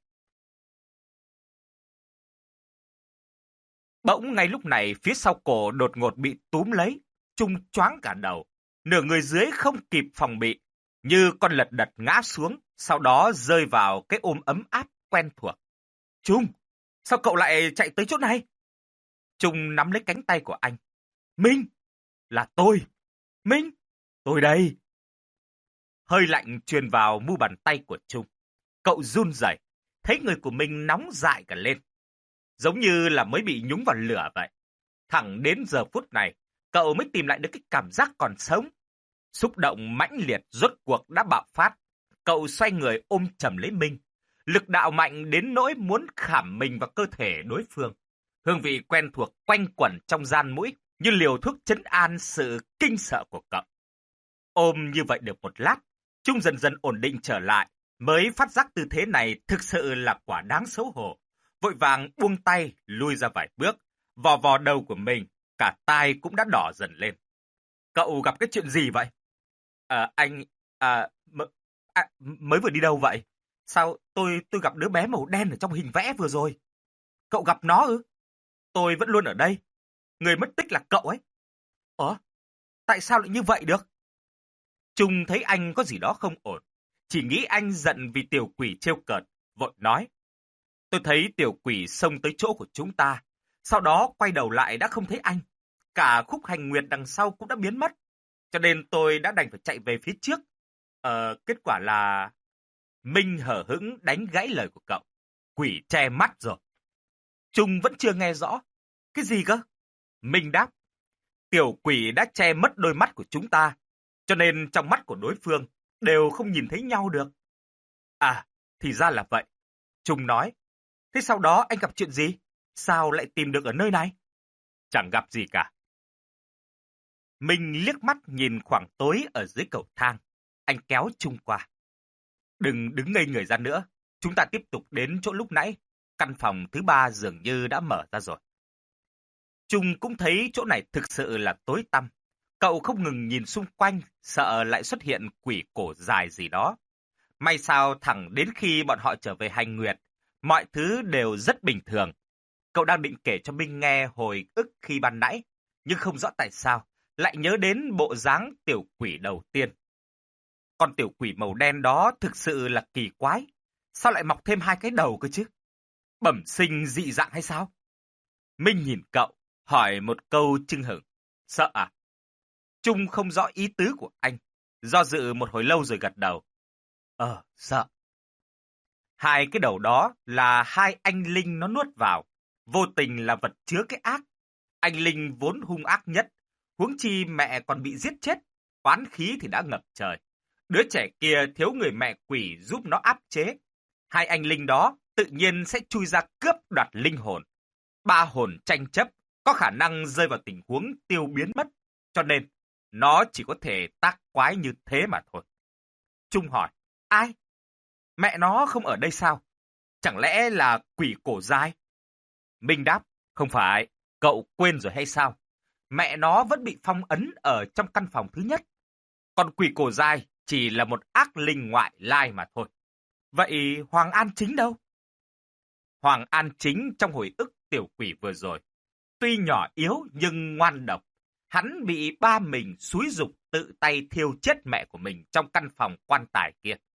Bỗng ngay lúc này phía sau cổ đột ngột bị túm lấy. Trung choáng cả đầu. Nửa người dưới không kịp phòng bị, như con lật đật ngã xuống, sau đó rơi vào cái ôm ấm áp quen thuộc. Trung! Sao cậu lại chạy tới chỗ này? Trung nắm lấy cánh tay của anh. Minh! Là tôi! Minh! Tôi đây! Hơi lạnh truyền vào mu bàn tay của Trung. Cậu run rẩy, thấy người của mình nóng dại cả lên. Giống như là mới bị nhúng vào lửa vậy. Thẳng đến giờ phút này, cậu mới tìm lại được cái cảm giác còn sống. Xúc động mãnh liệt rốt cuộc đã bạo phát. Cậu xoay người ôm chầm lấy Minh. Lực đạo mạnh đến nỗi muốn khảm mình vào cơ thể đối phương. Hương vị quen thuộc quanh quẩn trong gian mũi như liều thuốc trấn an sự kinh sợ của cậu. Ôm như vậy được một lát, Trung dần dần ổn định trở lại, mới phát giác tư thế này thực sự là quả đáng xấu hổ. Vội vàng buông tay, lui ra vài bước, vò vò đầu của mình, cả tai cũng đã đỏ dần lên. Cậu gặp cái chuyện gì vậy? À, anh, à, m, à, mới vừa đi đâu vậy? Sao tôi tôi gặp đứa bé màu đen ở trong hình vẽ vừa rồi? Cậu gặp nó ư? Tôi vẫn luôn ở đây. Người mất tích là cậu ấy. Ủa? Tại sao lại như vậy được? Trung thấy anh có gì đó không ổn. Chỉ nghĩ anh giận vì tiểu quỷ trêu cợt, vội nói. Tôi thấy tiểu quỷ xông tới chỗ của chúng ta. Sau đó quay đầu lại đã không thấy anh. Cả khúc hành nguyệt đằng sau cũng đã biến mất. Cho nên tôi đã đành phải chạy về phía trước. Ờ, kết quả là... Minh hở hững đánh gãy lời của cậu. Quỷ che mắt rồi. Trung vẫn chưa nghe rõ. Cái gì cơ? Minh đáp. Tiểu quỷ đã che mất đôi mắt của chúng ta. Cho nên trong mắt của đối phương đều không nhìn thấy nhau được. À, thì ra là vậy. Trung nói. Thế sau đó anh gặp chuyện gì? Sao lại tìm được ở nơi này? Chẳng gặp gì cả. Minh liếc mắt nhìn khoảng tối ở dưới cầu thang. Anh kéo Trung qua. Đừng đứng ngây người ra nữa. Chúng ta tiếp tục đến chỗ lúc nãy. Căn phòng thứ ba dường như đã mở ra rồi. Trung cũng thấy chỗ này thực sự là tối tăm. Cậu không ngừng nhìn xung quanh, sợ lại xuất hiện quỷ cổ dài gì đó. May sao thẳng đến khi bọn họ trở về hành nguyệt, mọi thứ đều rất bình thường. Cậu đang định kể cho Minh nghe hồi ức khi ban nãy, nhưng không rõ tại sao, lại nhớ đến bộ dáng tiểu quỷ đầu tiên. Con tiểu quỷ màu đen đó thực sự là kỳ quái. Sao lại mọc thêm hai cái đầu cơ chứ? Bẩm sinh dị dạng hay sao? Minh nhìn cậu, hỏi một câu chưng hửng. Sợ à? Trung không rõ ý tứ của anh. Do dự một hồi lâu rồi gật đầu. Ờ, sợ. Hai cái đầu đó là hai anh linh nó nuốt vào. Vô tình là vật chứa cái ác. Anh linh vốn hung ác nhất. Huống chi mẹ còn bị giết chết. Oán khí thì đã ngập trời. Đứa trẻ kia thiếu người mẹ quỷ giúp nó áp chế. Hai anh linh đó tự nhiên sẽ chui ra cướp đoạt linh hồn. Ba hồn tranh chấp có khả năng rơi vào tình huống tiêu biến mất. Cho nên, nó chỉ có thể tác quái như thế mà thôi. Trung hỏi, ai? Mẹ nó không ở đây sao? Chẳng lẽ là quỷ cổ dai? Minh đáp, không phải, cậu quên rồi hay sao? Mẹ nó vẫn bị phong ấn ở trong căn phòng thứ nhất. Còn quỷ cổ dai chỉ là một ác linh ngoại lai mà thôi. Vậy Hoàng An Chính đâu? Hoàng An Chính trong hồi ức tiểu quỷ vừa rồi, tuy nhỏ yếu nhưng ngoan độc. Hắn bị ba mình xúi giục tự tay thiêu chết mẹ của mình trong căn phòng quan tài kia.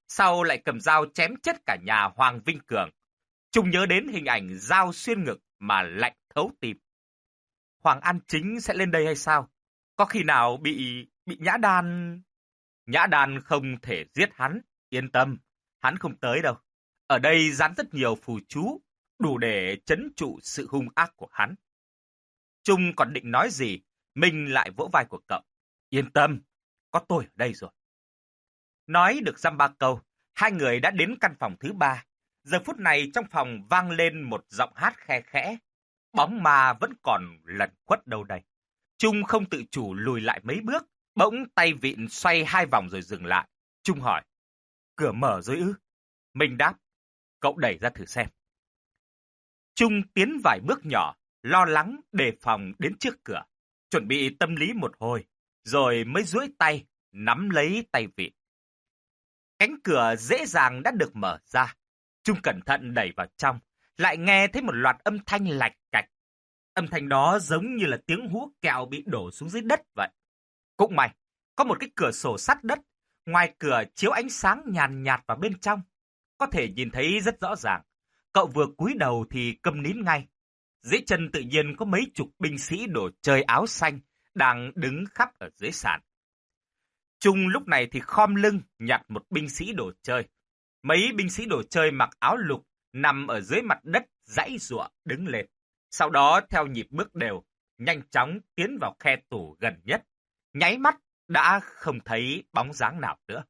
sau lại cầm dao chém chết cả nhà Hoàng Vinh Cường. Trung nhớ đến hình ảnh dao xuyên ngực mà lạnh thấu tim. Hoàng An Chính sẽ lên đây hay sao? Có khi nào bị bị Nhã Đan... Nhã Đan không thể giết hắn, yên tâm, hắn không tới đâu. Ở đây dán rất nhiều phù chú, đủ để trấn trụ sự hung ác của hắn. Trung còn định nói gì, Minh lại vỗ vai của cậu. Yên tâm, có tôi ở đây rồi. Nói được dăm ba câu, hai người đã đến căn phòng thứ ba. Giờ phút này trong phòng vang lên một giọng hát khe khẽ. Bóng ma vẫn còn lẩn khuất đâu đây. Trung không tự chủ lùi lại mấy bước, bỗng tay vịn xoay hai vòng rồi dừng lại. Trung hỏi, cửa mở rồi ư? Minh đáp, cậu đẩy ra thử xem. Trung tiến vài bước nhỏ, lo lắng đề phòng đến trước cửa, chuẩn bị tâm lý một hồi, rồi mới duỗi tay, nắm lấy tay vịn. Cánh cửa dễ dàng đã được mở ra. Trung cẩn thận đẩy vào trong, lại nghe thấy một loạt âm thanh lạch cạch. Âm thanh đó giống như là tiếng hú kẹo bị đổ xuống dưới đất vậy. Cũng may, có một cái cửa sổ sắt đất, ngoài cửa chiếu ánh sáng nhàn nhạt vào bên trong. Có thể nhìn thấy rất rõ ràng. Cậu vừa cúi đầu thì câm nín ngay. Dưới chân tự nhiên có mấy chục binh sĩ đồ chơi áo xanh đang đứng khắp ở dưới sàn. Trung lúc này thì khom lưng nhặt một binh sĩ đồ chơi. Mấy binh sĩ đồ chơi mặc áo lục nằm ở dưới mặt đất giãy giụa đứng lên. Sau đó theo nhịp bước đều, nhanh chóng tiến vào khe tủ gần nhất. Nháy mắt đã không thấy bóng dáng nào nữa.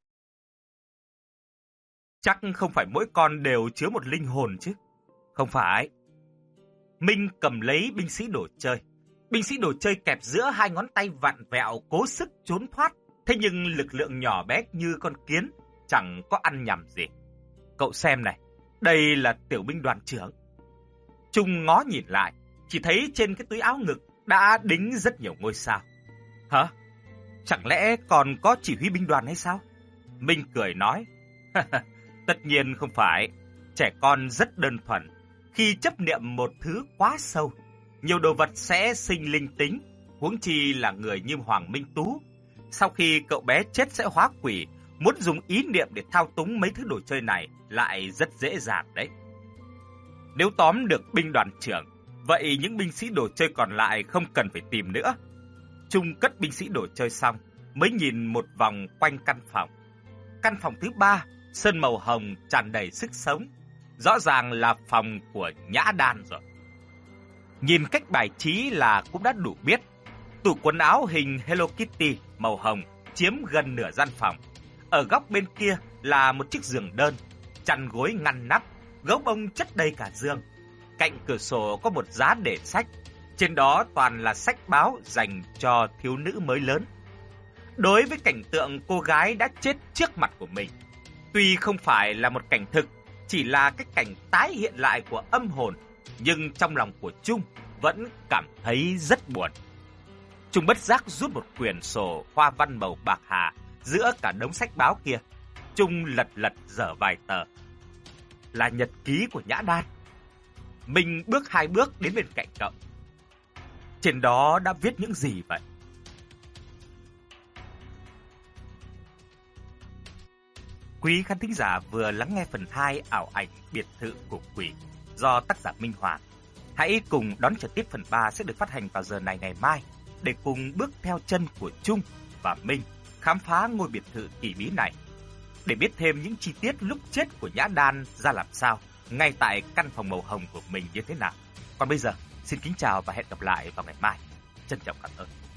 Chắc không phải mỗi con đều chứa một linh hồn chứ? Không phải. Minh cầm lấy binh sĩ đồ chơi. Binh sĩ đồ chơi kẹp giữa hai ngón tay vặn vẹo cố sức trốn thoát. Thế nhưng lực lượng nhỏ bé như con kiến, chẳng có ăn nhầm gì. Cậu xem này, đây là tiểu binh đoàn trưởng. Trung ngó nhìn lại, chỉ thấy trên cái túi áo ngực đã đính rất nhiều ngôi sao. Hả? Chẳng lẽ còn có chỉ huy binh đoàn hay sao? Minh cười nói, tất nhiên không phải. Trẻ con rất đơn thuần. Khi chấp niệm một thứ quá sâu, nhiều đồ vật sẽ sinh linh tính, huống chi là người như Hoàng Minh Tú. Sau khi cậu bé chết sẽ hóa quỷ, muốn dùng ý niệm để thao túng mấy thứ đồ chơi này lại rất dễ dàng đấy. Nếu tóm được binh đoàn trưởng, vậy những binh sĩ đồ chơi còn lại không cần phải tìm nữa. Trung cất binh sĩ đồ chơi xong, mới nhìn một vòng quanh căn phòng. Căn phòng thứ ba, sơn màu hồng tràn đầy sức sống. Rõ ràng là phòng của Nhã Đan rồi. Nhìn cách bài trí là cũng đã đủ biết. Tủ quần áo hình Hello Kitty màu hồng chiếm gần nửa gian phòng. Ở góc bên kia là một chiếc giường đơn, chăn gối ngăn nắp, gấu bông chất đầy cả giường. Cạnh cửa sổ có một giá để sách, trên đó toàn là sách báo dành cho thiếu nữ mới lớn. Đối với cảnh tượng cô gái đã chết trước mặt của mình, tuy không phải là một cảnh thực, chỉ là cái cảnh tái hiện lại của âm hồn, nhưng trong lòng của Trung vẫn cảm thấy rất buồn. Trung bất giác rút một quyển sổ hoa văn màu bạc hà giữa cả đống sách báo kia. Trung lật lật dở vài tờ. Là nhật ký của Nhã Đan. Mình bước hai bước đến bên cạnh cậu. Trên đó đã viết những gì vậy? Quý khán thính giả vừa lắng nghe phần hai ảo ảnh biệt thự của quỷ do tác giả Minh Hoàng. Hãy cùng đón chờ tiếp phần ba sẽ được phát hành vào giờ này ngày mai để cùng bước theo chân của Trung và Minh khám phá ngôi biệt thự kỳ bí này. Để biết thêm những chi tiết lúc chết của Nhã Đan ra làm sao ngay tại căn phòng màu hồng của mình như thế nào. Còn bây giờ, xin kính chào và hẹn gặp lại vào ngày mai. Trân trọng cảm ơn.